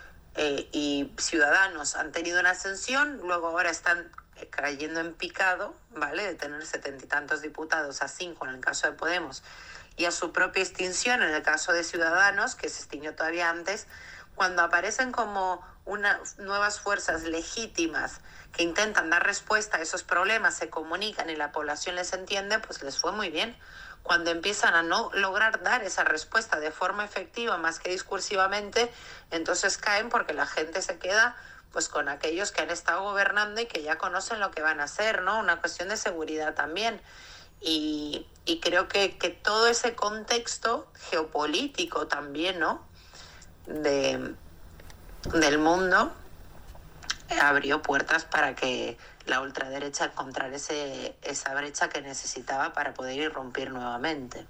y Ciudadanos han tenido una ascensión, luego ahora están cayendo en picado, ¿vale? De tener 70 y tantos diputados a 5 en el caso de Podemos y a su propia extinción en el caso de Ciudadanos, que se extinguió todavía antes, cuando aparecen como nuevas fuerzas legítimas que intentan dar respuesta a esos problemas, se comunican y la población les entiende, pues les fue muy bien. Cuando empiezan a no lograr dar esa respuesta de forma efectiva más que discursivamente, entonces caen porque la gente se queda pues con aquellos que han estado gobernando y que ya conocen lo que van a hacer, ¿no? Una cuestión de seguridad también. Y creo que todo ese contexto geopolítico también, ¿no? del mundo abrió puertas para que la ultraderecha encontrara esa brecha que necesitaba para poder irrumpir nuevamente.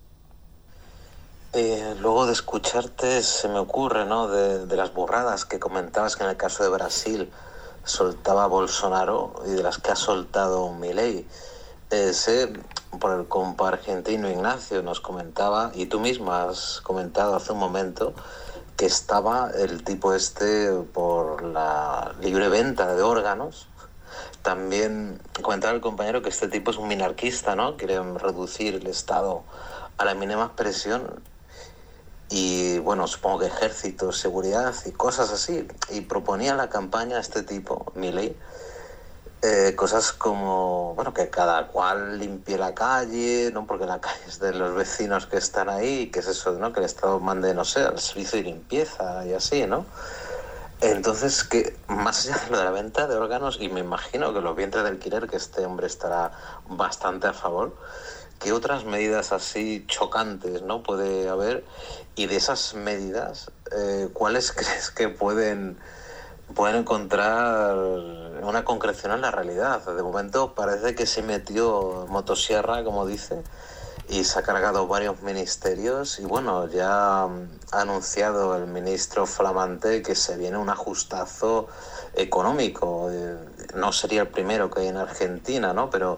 Luego de escucharte se me ocurre, ¿no? De las burradas que comentabas que en el caso de Brasil soltaba Bolsonaro y de las que ha soltado Milei. Sé por el compa argentino Ignacio nos comentaba, y tú misma has comentado hace un momento, que estaba el tipo este por la libre venta de órganos. También comentaba el compañero que este tipo es un minarquista, ¿no? Quieren reducir el Estado a la mínima expresión y, bueno, supongo que ejército, seguridad y cosas así. Y proponía la campaña a este tipo, Milei, cosas como, bueno, que cada cual limpie la calle, ¿no? Porque la calle es de los vecinos que están ahí, que es eso, ¿no? Que el Estado mande, no sé, al servicio de limpieza y así, ¿no? Entonces, que más allá de lo de la venta de órganos, y me imagino que los vientres de alquiler, que este hombre estará bastante a favor, ¿qué otras medidas así chocantes, ¿no? puede haber? Y de esas medidas, ¿cuáles crees que pueden encontrar una concreción en la realidad? De momento parece que se metió motosierra, como dice, y se ha cargado varios ministerios y, bueno, ya ha anunciado el ministro flamante que se viene un ajustazo económico. No sería el primero que hay en Argentina, ¿no? Pero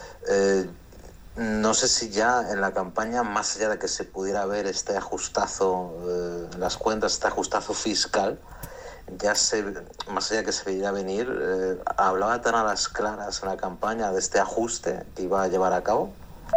no sé si ya en la campaña, más allá de que se pudiera ver este ajustazo en las cuentas, este ajustazo fiscal, ya más allá que se veía venir, hablaba tan a las claras en la campaña de este ajuste que iba a llevar a cabo.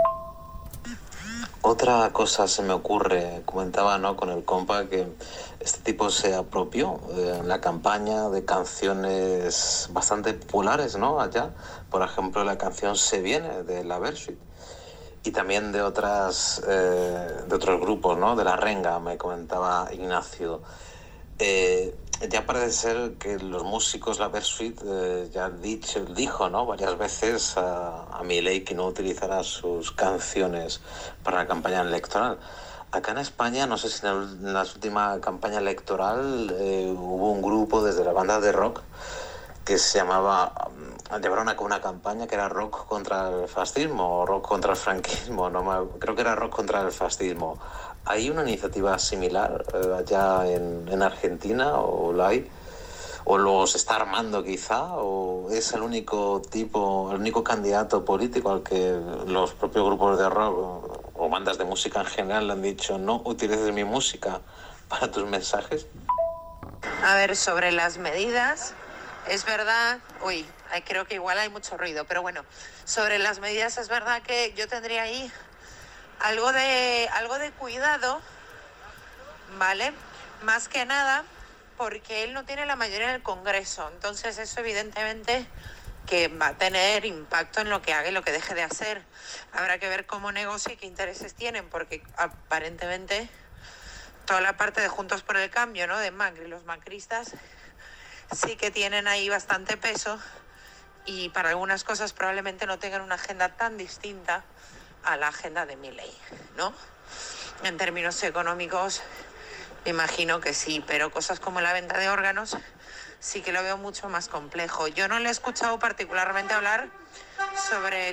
Otra cosa se me ocurre, comentaba, ¿no? con el compa, que este tipo se apropió en la campaña de canciones bastante populares, ¿no? Allá, por ejemplo, la canción Se Viene de la Versuit, y también de otros grupos, ¿no? De la Renga, me comentaba Ignacio. Ya parece ser que los músicos, la Versuit, ya dijo, ¿no? varias veces a Milei que no utilizará sus canciones para la campaña electoral. Acá en España, no sé si en la última campaña electoral hubo un grupo desde la banda de rock que se llamaba, llevaron a cabo una campaña que era rock contra el fascismo o rock contra el franquismo, creo que era rock contra el fascismo. ¿Hay una iniciativa similar allá en Argentina o la hay? ¿O los está armando quizá? ¿O es el único candidato político al que los propios grupos de rock o bandas de música en general le han dicho no utilices mi música para tus mensajes? A ver, sobre las medidas, es verdad, creo que igual hay mucho ruido, pero bueno, sobre las medidas es verdad que yo tendría ahí algo de cuidado, ¿vale? Más que nada porque él no tiene la mayoría en el Congreso, entonces eso evidentemente que va a tener impacto en lo que haga y lo que deje de hacer. Habrá que ver cómo negocia y qué intereses tienen, porque aparentemente toda la parte de Juntos por el Cambio, ¿no?, de Macri, los macristas, sí que tienen ahí bastante peso y para algunas cosas probablemente no tengan una agenda tan distinta a la agenda de Milei, ¿no? En términos económicos, me imagino que sí, pero cosas como la venta de órganos sí que lo veo mucho más complejo. Yo no le he escuchado particularmente hablar sobre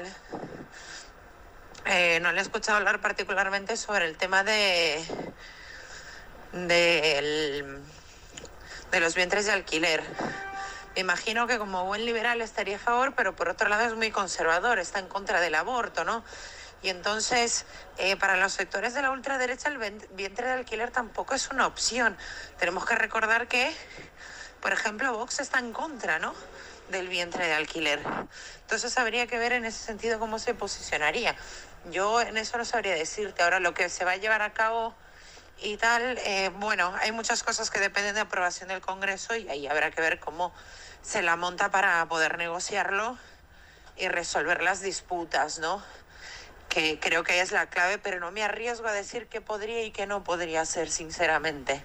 el tema de los vientres de alquiler. Me imagino que como buen liberal estaría a favor, pero por otro lado es muy conservador, está en contra del aborto, ¿no? Y entonces, para los sectores de la ultraderecha, el vientre de alquiler tampoco es una opción. Tenemos que recordar que, por ejemplo, Vox está en contra, ¿no?, del vientre de alquiler. Entonces habría que ver en ese sentido cómo se posicionaría. Yo en eso no sabría decirte. Ahora, lo que se va a llevar a cabo y tal, bueno, hay muchas cosas que dependen de aprobación del Congreso y ahí habrá que ver cómo se la monta para poder negociarlo y resolver las disputas, ¿no? Que creo que es la clave, pero no me arriesgo a decir qué podría y qué no podría ser, sinceramente.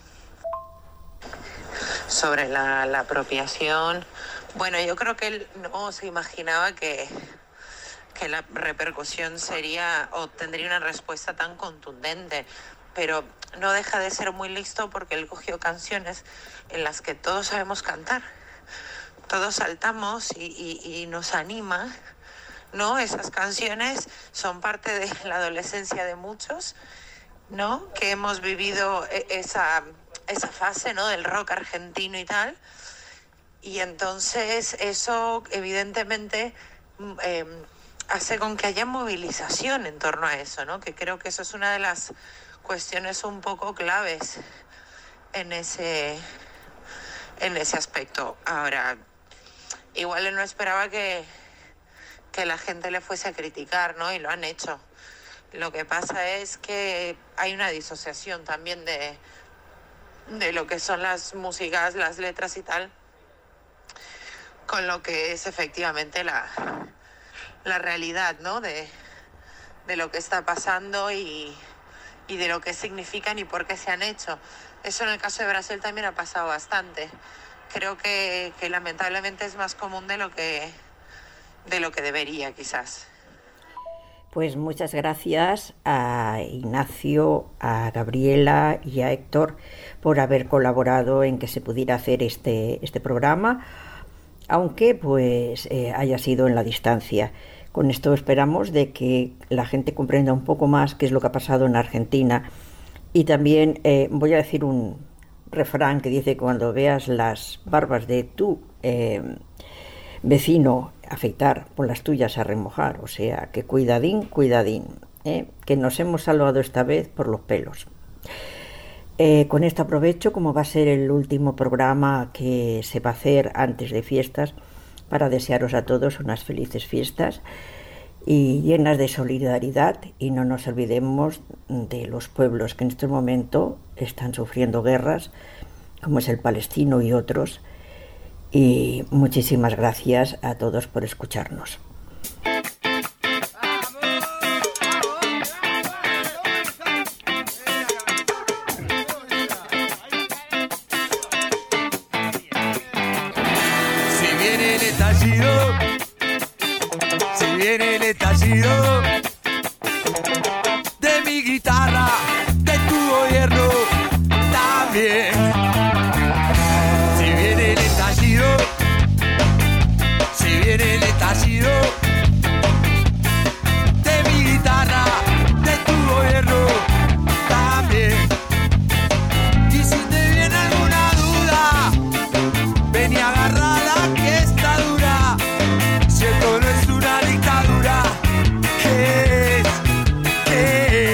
Sobre la apropiación, bueno, yo creo que él no se imaginaba que la repercusión sería o tendría una respuesta tan contundente, pero no deja de ser muy listo porque él cogió canciones en las que todos sabemos cantar, todos saltamos y nos anima, ¿no? Esas canciones son parte de la adolescencia de muchos, ¿no?, que hemos vivido esa fase, ¿no?, del rock argentino y tal, y entonces eso evidentemente hace con que haya movilización en torno a eso, ¿no?, que creo que eso es una de las cuestiones un poco claves en ese aspecto. Ahora, igual él no esperaba que la gente le fuese a criticar, ¿no?, y lo han hecho. Lo que pasa es que hay una disociación también de lo que son las músicas, las letras y tal, con lo que es efectivamente la realidad, ¿no?, de lo que está pasando y de lo que significan y por qué se han hecho. Eso en el caso de Brasil también ha pasado bastante. Creo que lamentablemente es más común de lo que debería, quizás. Pues muchas gracias a Ignacio, a Gabriela y a Héctor por haber colaborado en que se pudiera hacer este programa, aunque pues haya sido en la distancia. Con esto esperamos de que la gente comprenda un poco más qué es lo que ha pasado en Argentina. Y también voy a decir un refrán que dice: cuando veas las barbas de tu vecino afeitar, por las tuyas a remojar. O sea, que cuidadín, que nos hemos salvado esta vez por los pelos. Con esto aprovecho, como va a ser el último programa que se va a hacer antes de fiestas, para desearos a todos unas felices fiestas y llenas de solidaridad, y no nos olvidemos de los pueblos que en este momento están sufriendo guerras, como es el palestino y otros. Y muchísimas gracias a todos por escucharnos. Si viene el estallido de mi guitarra, de tu gobierno también. Si viene el estallido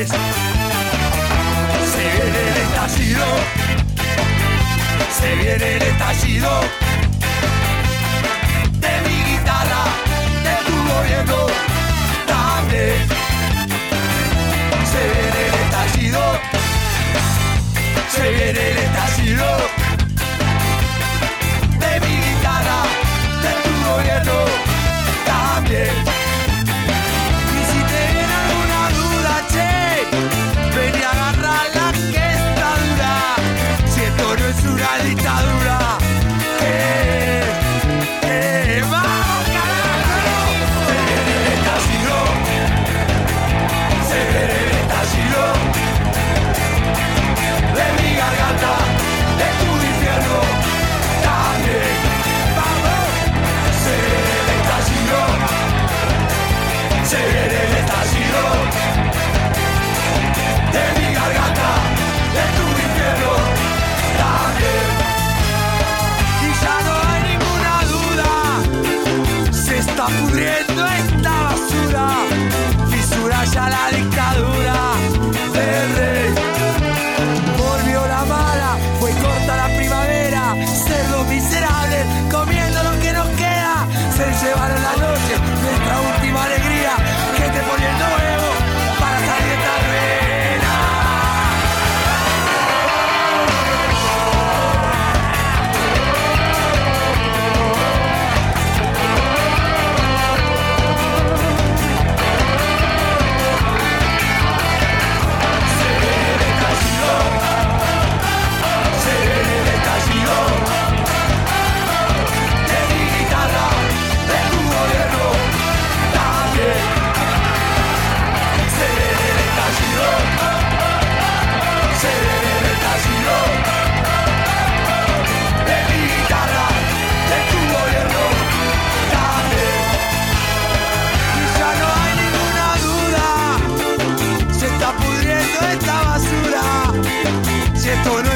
vez. Se viene el estallido, se viene el estallido de mi guitarra, de tu gobierno también. Se viene el estallido, se viene el estallido de mi guitarra, de tu gobierno también. Y si te viene alguna duda, che, ven y agarrala que está dura. Si esto no es una dictadura, vamos carajo. Se viene el estallido, se viene el estallido de mi garganta, de tu infierno también. Vamos, se viene el estallido, se viene el estallido de mi garganta, de tu infierno también. Y ya no hay ninguna duda, se está pudriendo esta basura, fisura ya la dictadura del rey. Volvió la mala, fue corta la primavera, cerdos miserables comiendo lo que nos queda, se llevaron la noche, nuestra última alegría, gente poniendo huevo para salir de esta ruina. Se viene el estallido, se viene el estallido de mi guitarra, de tu gobierno también. Se viene el estallido, se viene el estallido de mi guitarra, de tu gobierno también. Y ya no hay ninguna duda, se está pudriendo esta basura. Si esto no